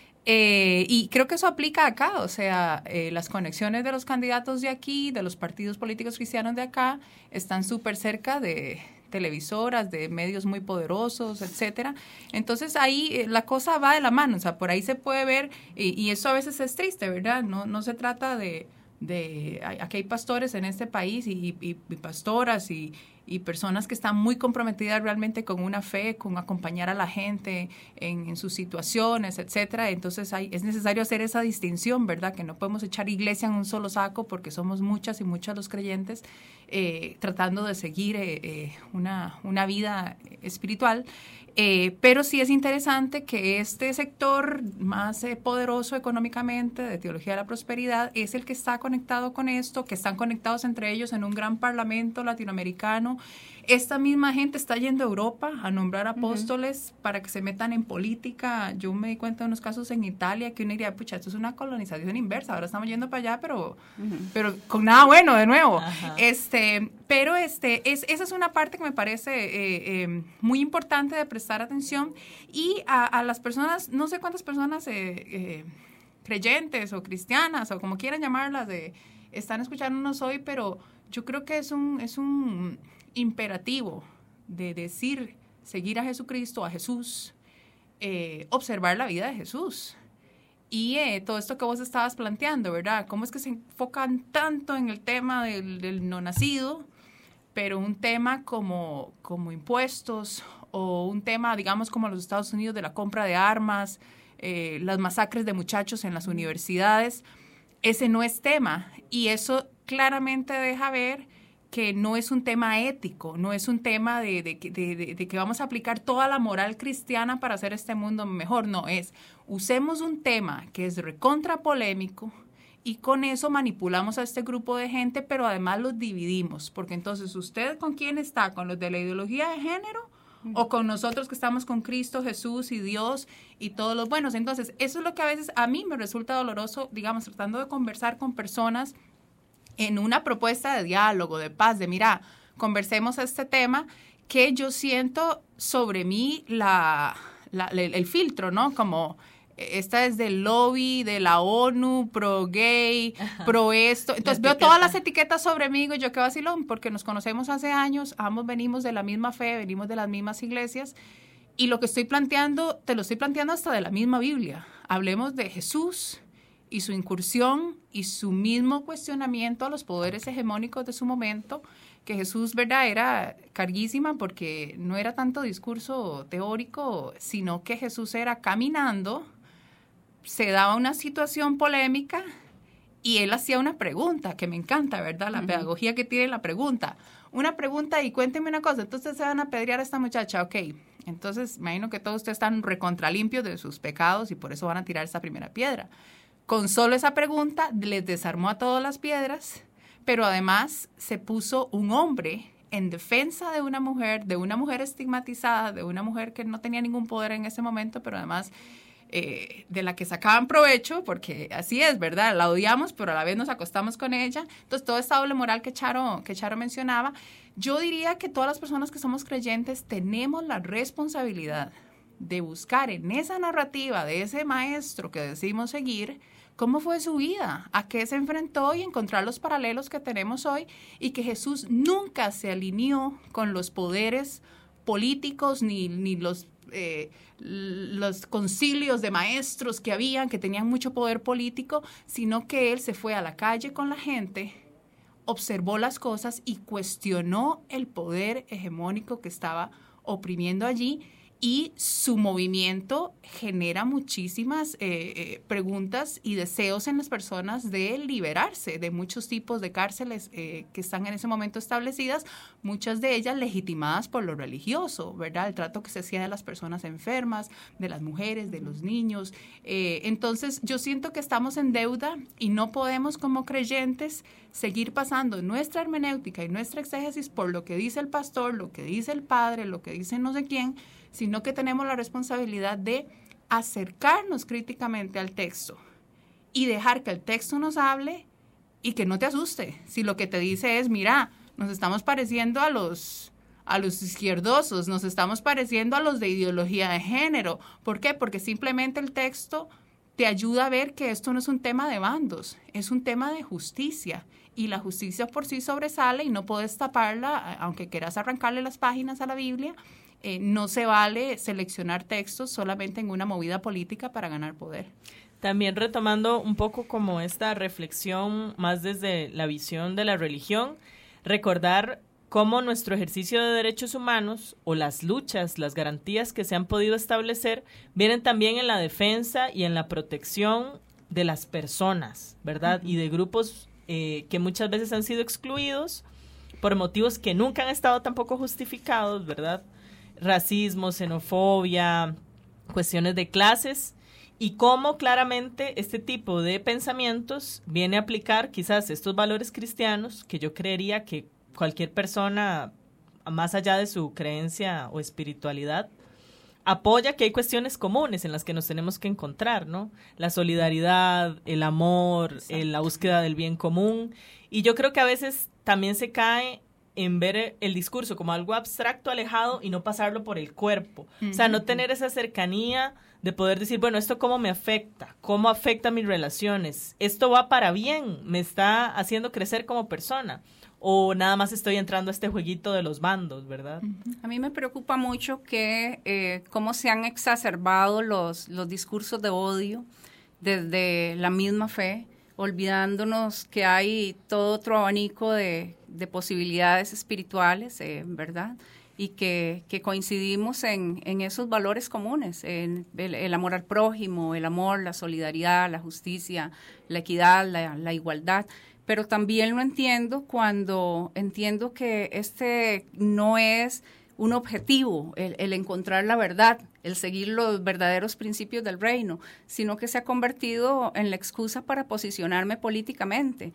Y creo que eso aplica acá, o sea, las conexiones de los candidatos de aquí, de los partidos políticos cristianos de acá, están súper cerca de televisoras, de medios muy poderosos, etcétera. Entonces ahí la cosa va de la mano, o sea, por ahí se puede ver, y eso a veces es triste, ¿verdad? No se trata de aquí hay pastores en este país y pastoras y personas que están muy comprometidas realmente con una fe, con acompañar a la gente en sus situaciones, etcétera. Entonces es necesario hacer esa distinción, ¿verdad? Que no podemos echar iglesia en un solo saco porque somos muchas y muchos los creyentes tratando de seguir una vida espiritual. Pero sí es interesante que este sector más poderoso económicamente de teología de la prosperidad es el que está conectado con esto, que están conectados entre ellos en un gran parlamento latinoamericano. Esta misma gente está yendo a Europa a nombrar apóstoles para que se metan en política. Yo me di cuenta de unos casos en Italia que uno diría, pucha, esto es una colonización inversa, ahora estamos yendo para allá, pero con nada bueno de nuevo. Pero esa es una parte que me parece muy importante de prestar atención, y a las personas, no sé cuántas personas creyentes o cristianas o como quieran llamarlas, están escuchándonos hoy, pero yo creo que es un imperativo de decir, seguir a Jesucristo, a Jesús, observar la vida de Jesús. Y todo esto que vos estabas planteando, ¿verdad? ¿Cómo es que se enfocan tanto en el tema del no nacido, pero un tema como impuestos, o un tema, digamos, como los Estados Unidos de la compra de armas, las masacres de muchachos en las universidades? Ese no es tema, y eso claramente deja ver que no es un tema ético, no es un tema de que vamos a aplicar toda la moral cristiana para hacer este mundo mejor. No, usemos un tema que es recontra polémico y con eso manipulamos a este grupo de gente, pero además los dividimos, porque entonces ¿usted con quién está? ¿Con los de la ideología de género o con nosotros que estamos con Cristo, Jesús y Dios y todos los buenos? Entonces eso es lo que a veces a mí me resulta doloroso, digamos, tratando de conversar con personas en una propuesta de diálogo, de paz, de mira, conversemos este tema, que yo siento sobre mí el filtro, ¿no? Como esta es del lobby, de la ONU, pro gay, pro esto. Entonces veo todas las etiquetas sobre mí y digo, yo qué vacilón, porque nos conocemos hace años, ambos venimos de la misma fe, venimos de las mismas iglesias, y lo que estoy planteando, te lo estoy planteando hasta de la misma Biblia. Hablemos de Jesús y su incursión y su mismo cuestionamiento a los poderes hegemónicos de su momento, que Jesús, ¿verdad?, era carguísima porque no era tanto discurso teórico, sino que Jesús era caminando, se daba una situación polémica y él hacía una pregunta, que me encanta, ¿verdad?, la pedagogía que tiene la pregunta. Una pregunta y cuéntenme una cosa, entonces se van a apedrear a esta muchacha, ok. Entonces, imagino que todos ustedes están recontralimpios de sus pecados y por eso van a tirar esa primera piedra. Con solo esa pregunta les desarmó a todas las piedras, pero además se puso un hombre en defensa de una mujer estigmatizada, de una mujer que no tenía ningún poder en ese momento, pero además de la que sacaban provecho, porque así es, ¿verdad? La odiamos, pero a la vez nos acostamos con ella. Entonces, toda esta doble moral que Charo mencionaba, yo diría que todas las personas que somos creyentes tenemos la responsabilidad de buscar en esa narrativa de ese maestro que decidimos seguir cómo fue su vida, a qué se enfrentó y encontrar los paralelos que tenemos hoy, y que Jesús nunca se alineó con los poderes políticos ni los concilios de maestros que tenían mucho poder político, sino que él se fue a la calle con la gente, observó las cosas y cuestionó el poder hegemónico que estaba oprimiendo allí, y su movimiento genera muchísimas preguntas y deseos en las personas de liberarse de muchos tipos de cárceles que están en ese momento establecidas, muchas de ellas legitimadas por lo religioso, ¿verdad? El trato que se hacía de las personas enfermas, de las mujeres, de los niños. Entonces, yo siento que estamos en deuda y no podemos como creyentes seguir pasando nuestra hermenéutica y nuestra exégesis por lo que dice el pastor, lo que dice el padre, lo que dice no sé quién, sino que tenemos la responsabilidad de acercarnos críticamente al texto y dejar que el texto nos hable y que no te asuste. Si lo que te dice es, mira, nos estamos pareciendo a los izquierdosos, nos estamos pareciendo a los de ideología de género. ¿Por qué? Porque simplemente el texto te ayuda a ver que esto no es un tema de bandos, es un tema de justicia. Y la justicia por sí sobresale y no puedes taparla, aunque quieras arrancarle las páginas a la Biblia. No se vale seleccionar textos solamente en una movida política para ganar poder. También retomando un poco como esta reflexión más desde la visión de la religión, recordar cómo nuestro ejercicio de derechos humanos o las luchas, las garantías que se han podido establecer, vienen también en la defensa y en la protección de las personas, ¿verdad? Y de grupos que muchas veces han sido excluidos por motivos que nunca han estado tampoco justificados, ¿verdad? Racismo, xenofobia, cuestiones de clases, y cómo claramente este tipo de pensamientos viene a aplicar quizás estos valores cristianos que yo creería que cualquier persona, más allá de su creencia o espiritualidad, apoya que hay cuestiones comunes en las que nos tenemos que encontrar, ¿no? La solidaridad, el amor, la búsqueda del bien común. Y yo creo que a veces también se cae en ver el discurso como algo abstracto, alejado, y no pasarlo por el cuerpo. O sea, no tener esa cercanía de poder decir, bueno, ¿esto cómo me afecta? ¿Cómo afecta mis relaciones? ¿Esto va para bien? ¿Me está haciendo crecer como persona? ¿O nada más estoy entrando a este jueguito de los bandos, verdad? A mí me preocupa mucho que cómo se han exacerbado los discursos de odio desde la misma fe, olvidándonos que hay todo otro abanico de posibilidades espirituales, ¿verdad? Y que coincidimos en esos valores comunes, en el amor al prójimo, el amor, la solidaridad, la justicia, la equidad, la igualdad. Pero también lo entiendo cuando entiendo que este no es un objetivo, el encontrar la verdad, el seguir los verdaderos principios del reino, sino que se ha convertido en la excusa para posicionarme políticamente.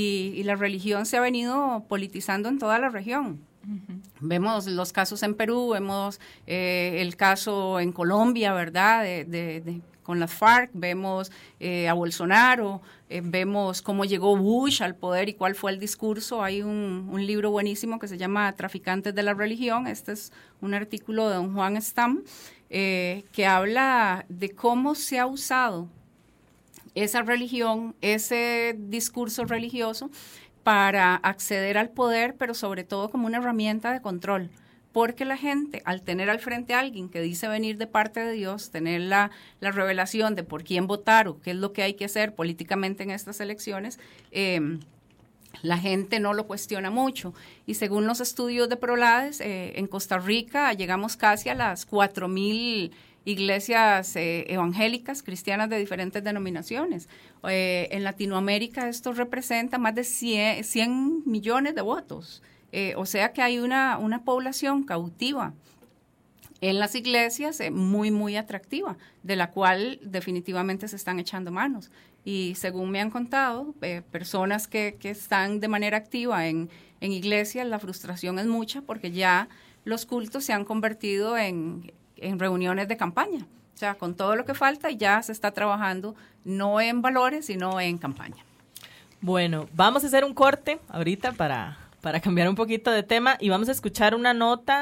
Y la religión se ha venido politizando en toda la región. Uh-huh. Vemos los casos en Perú, vemos el caso en Colombia, ¿verdad?, con las FARC, vemos a Bolsonaro, vemos cómo llegó Bush al poder y cuál fue el discurso. Hay un libro buenísimo que se llama Traficantes de la Religión. Este es un artículo de don Juan Stam, que habla de cómo se ha usado esa religión, ese discurso religioso para acceder al poder, pero sobre todo como una herramienta de control. Porque la gente, al tener al frente a alguien que dice venir de parte de Dios, tener la revelación de por quién votar o qué es lo que hay que hacer políticamente en estas elecciones, la gente no lo cuestiona mucho. Y según los estudios de Prolades, en Costa Rica llegamos casi a las 4,000 iglesias evangélicas, cristianas de diferentes denominaciones. En Latinoamérica esto representa más de 100 millones de votos. O sea que hay una población cautiva en las iglesias muy, muy atractiva, de la cual definitivamente se están echando manos. Y según me han contado, personas que están de manera activa en iglesias, la frustración es mucha porque ya los cultos se han convertido en reuniones de campaña. O sea, con todo lo que falta ya se está trabajando no en valores, sino en campaña. Bueno, vamos a hacer un corte ahorita para cambiar un poquito de tema y vamos a escuchar una nota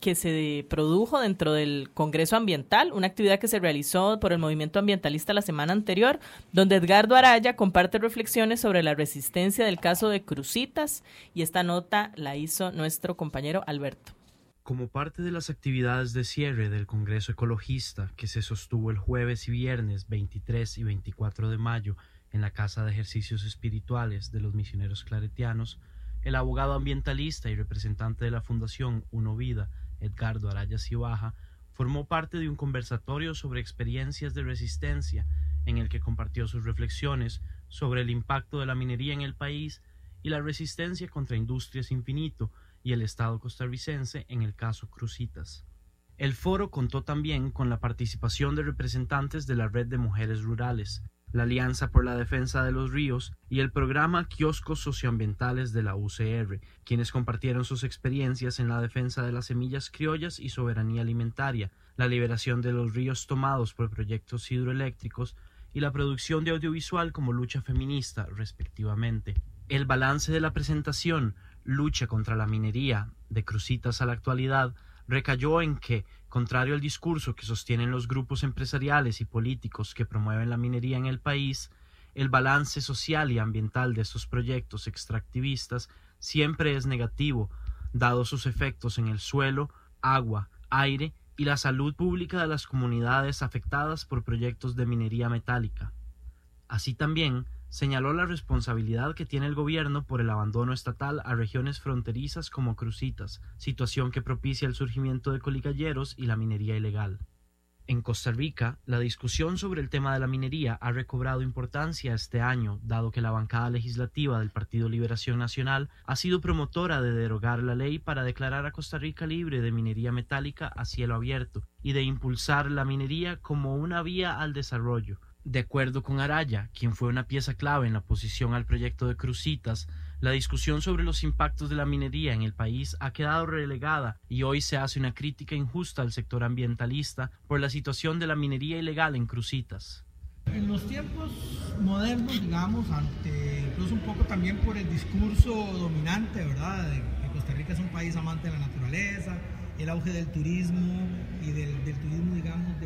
que se produjo dentro del Congreso Ambiental, una actividad que se realizó por el movimiento ambientalista la semana anterior, donde Edgardo Araya comparte reflexiones sobre la resistencia del caso de Cruzitas, y esta nota la hizo nuestro compañero Alberto. Como parte de las actividades de cierre del Congreso Ecologista que se sostuvo el jueves y viernes 23 y 24 de mayo en la Casa de Ejercicios Espirituales de los Misioneros Claretianos, el abogado ambientalista y representante de la Fundación Uno Vida, Edgardo Araya Cibaja, formó parte de un conversatorio sobre experiencias de resistencia en el que compartió sus reflexiones sobre el impacto de la minería en el país y la resistencia contra Industrias Infinito y el Estado costarricense en el caso Cruzitas. El foro contó también con la participación de representantes de la Red de Mujeres Rurales, la Alianza por la Defensa de los Ríos y el programa Kioscos Socioambientales de la UCR, quienes compartieron sus experiencias en la defensa de las semillas criollas y soberanía alimentaria, la liberación de los ríos tomados por proyectos hidroeléctricos y la producción de audiovisual como lucha feminista, respectivamente. El balance de la presentación, Lucha contra la minería, de Cruzitas a la actualidad, recayó en que, contrario al discurso que sostienen los grupos empresariales y políticos que promueven la minería en el país, el balance social y ambiental de estos proyectos extractivistas siempre es negativo, dado sus efectos en el suelo, agua, aire y la salud pública de las comunidades afectadas por proyectos de minería metálica. Así también, señaló la responsabilidad que tiene el gobierno por el abandono estatal a regiones fronterizas como Cruzitas, situación que propicia el surgimiento de coligalleros y la minería ilegal. En Costa Rica, la discusión sobre el tema de la minería ha recobrado importancia este año, dado que la bancada legislativa del Partido Liberación Nacional ha sido promotora de derogar la ley para declarar a Costa Rica libre de minería metálica a cielo abierto y de impulsar la minería como una vía al desarrollo. De acuerdo con Araya, quien fue una pieza clave en la oposición al proyecto de Cruzitas, la discusión sobre los impactos de la minería en el país ha quedado relegada y hoy se hace una crítica injusta al sector ambientalista por la situación de la minería ilegal en Cruzitas. En los tiempos modernos, digamos, incluso un poco también por el discurso dominante, ¿verdad?, de que Costa Rica es un país amante de la naturaleza, el auge del turismo y del turismo, digamos,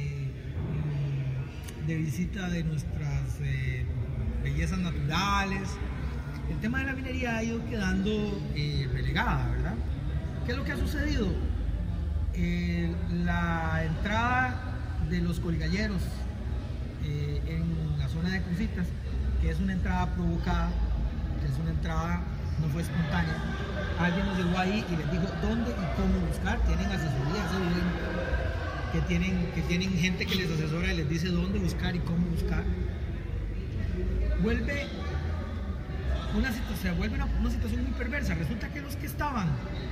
de visita de nuestras bellezas naturales. El tema de la minería ha ido quedando relegada, ¿verdad? ¿Qué es lo que ha sucedido? La entrada de los coligalleros en la zona de Cruzitas, que es una entrada provocada, que es una entrada, no fue espontánea. Alguien nos llegó ahí y les dijo dónde y cómo buscar. Tienen asesoría, es evidente que tienen gente que les asesora y les dice dónde buscar y cómo buscar. Vuelve una situación muy perversa. Resulta que los que estaban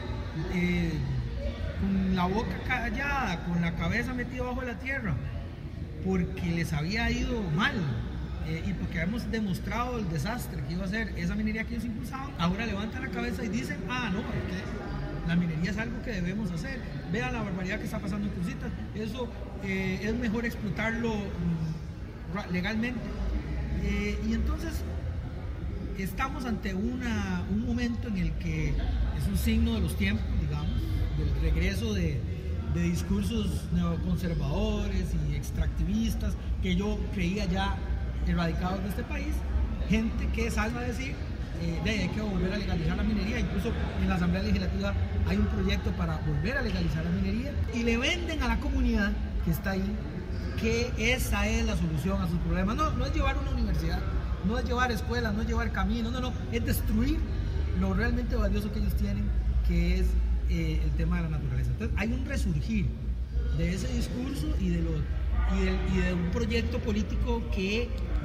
con la boca callada, con la cabeza metida bajo la tierra, porque les había ido mal y porque habíamos demostrado el desastre que iba a ser esa minería que ellos impulsaban, ahora levantan la cabeza y dicen, no, porque la minería es algo que debemos hacer. Vean la barbaridad que está pasando en Cruzitas. Eso es mejor explotarlo legalmente. Y entonces estamos ante un momento en el que es un signo de los tiempos, digamos, del regreso de discursos neoconservadores y extractivistas que yo creía ya erradicados de este país. Gente que salga a decir hay que volver a legalizar la minería. Incluso en la Asamblea Legislativa hay un proyecto para volver a legalizar la minería y le venden a la comunidad que está ahí que esa es la solución a sus problemas. No es llevar una universidad, no es llevar escuelas, no es llevar caminos, no, es destruir lo realmente valioso que ellos tienen, que es el tema de la naturaleza. Entonces hay un resurgir de ese discurso y de un proyecto político que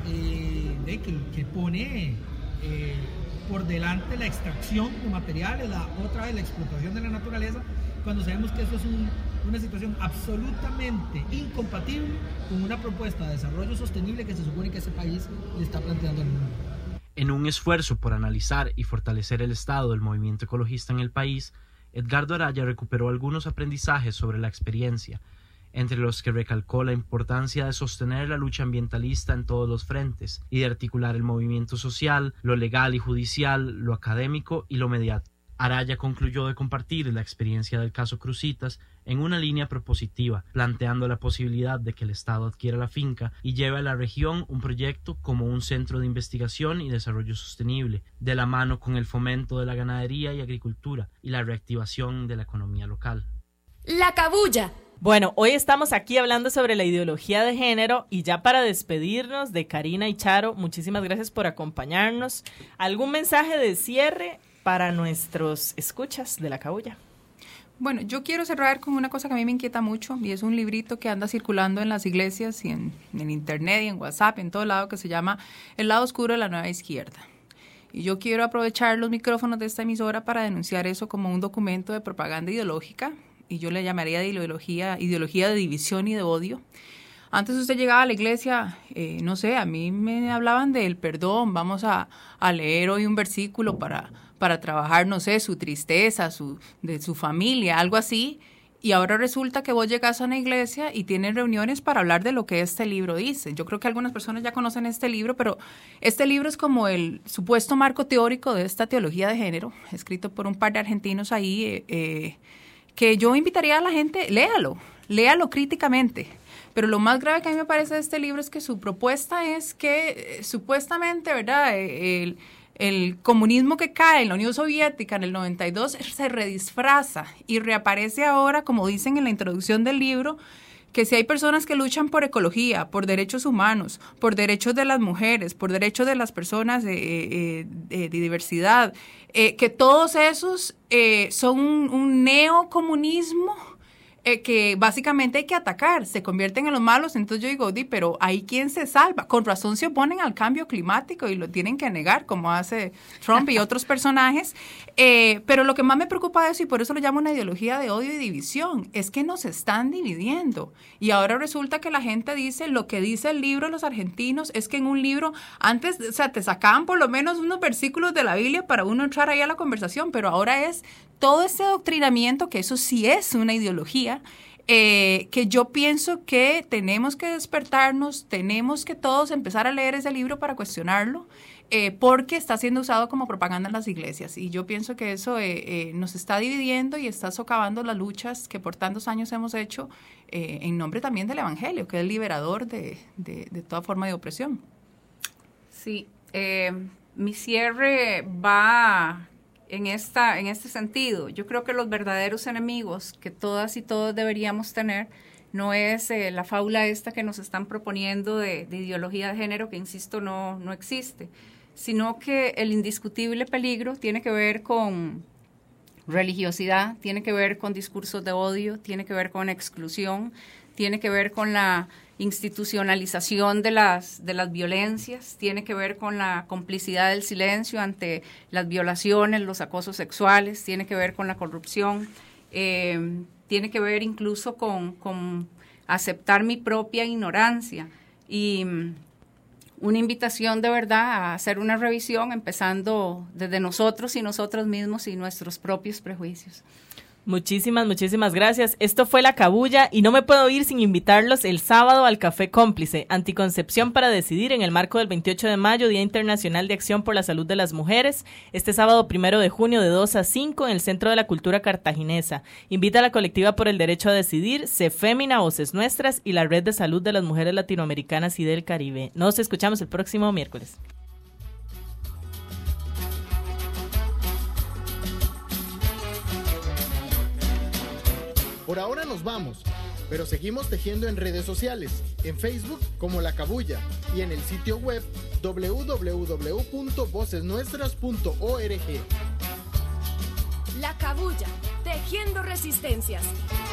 pone por delante la extracción de materiales, otra vez la explotación de la naturaleza, cuando sabemos que eso es una situación absolutamente incompatible con una propuesta de desarrollo sostenible que se supone que ese país le está planteando al mundo. En un esfuerzo por analizar y fortalecer el estado del movimiento ecologista en el país, Edgardo Araya recuperó algunos aprendizajes sobre la experiencia, entre los que recalcó la importancia de sostener la lucha ambientalista en todos los frentes y de articular el movimiento social, lo legal y judicial, lo académico y lo mediático. Araya concluyó de compartir la experiencia del caso Cruzitas en una línea propositiva, planteando la posibilidad de que el Estado adquiera la finca y lleve a la región un proyecto como un centro de investigación y desarrollo sostenible, de la mano con el fomento de la ganadería y agricultura y la reactivación de la economía local. La cabulla. Bueno, hoy estamos aquí hablando sobre la ideología de género y ya para despedirnos de Karina y Charo, muchísimas gracias por acompañarnos. ¿Algún mensaje de cierre para nuestros escuchas de La Cabulla? Bueno, yo quiero cerrar con una cosa que a mí me inquieta mucho y es un librito que anda circulando en las iglesias y en internet y en WhatsApp, en todo lado, que se llama El lado oscuro de la nueva izquierda. Y yo quiero aprovechar los micrófonos de esta emisora para denunciar eso como un documento de propaganda ideológica, y yo le llamaría de ideología de división y de odio. Antes usted llegaba a la iglesia, no sé, a mí me hablaban del perdón, vamos a leer hoy un versículo para trabajar, no sé, su tristeza, de su familia, algo así, y ahora resulta que vos llegas a una iglesia y tienen reuniones para hablar de lo que este libro dice. Yo creo que algunas personas ya conocen este libro, pero este libro es como el supuesto marco teórico de esta teología de género, escrito por un par de argentinos ahí, que yo invitaría a la gente, léalo críticamente. Pero lo más grave que a mí me parece de este libro es que su propuesta es que supuestamente, ¿verdad?, el comunismo que cae en la Unión Soviética en el 92 se redisfraza y reaparece ahora, como dicen en la introducción del libro, que si hay personas que luchan por ecología, por derechos humanos, por derechos de las mujeres, por derechos de las personas de diversidad, que todos esos son un neocomunismo que básicamente hay que atacar, se convierten en los malos. Entonces yo digo, pero ¿hay quién se salva? Con razón se oponen al cambio climático y lo tienen que negar, como hace Trump y otros personajes. Pero lo que más me preocupa de eso, y por eso lo llamo una ideología de odio y división, es que nos están dividiendo. Y ahora resulta que la gente dice, lo que dice el libro de los argentinos es que en un libro, antes, o sea, te sacaban por lo menos unos versículos de la Biblia para uno entrar ahí a la conversación, pero ahora es todo ese adoctrinamiento, que eso sí es una ideología, que yo pienso que tenemos que despertarnos, tenemos que todos empezar a leer ese libro para cuestionarlo, porque está siendo usado como propaganda en las iglesias. Y yo pienso que eso nos está dividiendo y está socavando las luchas que por tantos años hemos hecho en nombre también del Evangelio, que es el liberador de toda forma de opresión. Sí, mi cierre va en este sentido. Yo creo que los verdaderos enemigos que todas y todos deberíamos tener no es la fábula esta que nos están proponiendo de ideología de género, que insisto no existe, sino que el indiscutible peligro tiene que ver con religiosidad, tiene que ver con discursos de odio, tiene que ver con exclusión, tiene que ver con la institucionalización de las violencias, tiene que ver con la complicidad del silencio ante las violaciones, los acosos sexuales, tiene que ver con la corrupción, tiene que ver incluso con aceptar mi propia ignorancia, y una invitación de verdad a hacer una revisión empezando desde nosotros y nosotros mismos y nuestros propios prejuicios. Muchísimas gracias. Esto fue La Cabulla y no me puedo ir sin invitarlos el sábado al Café Cómplice, Anticoncepción para Decidir, en el marco del 28 de mayo, Día Internacional de Acción por la Salud de las Mujeres, este sábado 1 de junio de 2 a 5 en el Centro de la Cultura Cartaginesa. Invita a la Colectiva por el Derecho a Decidir, CEFEMINA, Voces Nuestras y la Red de Salud de las Mujeres Latinoamericanas y del Caribe. Nos escuchamos el próximo miércoles. Por ahora nos vamos, pero seguimos tejiendo en redes sociales, en Facebook como La Cabulla y en el sitio web www.vocesnuestras.org. La Cabulla, tejiendo resistencias.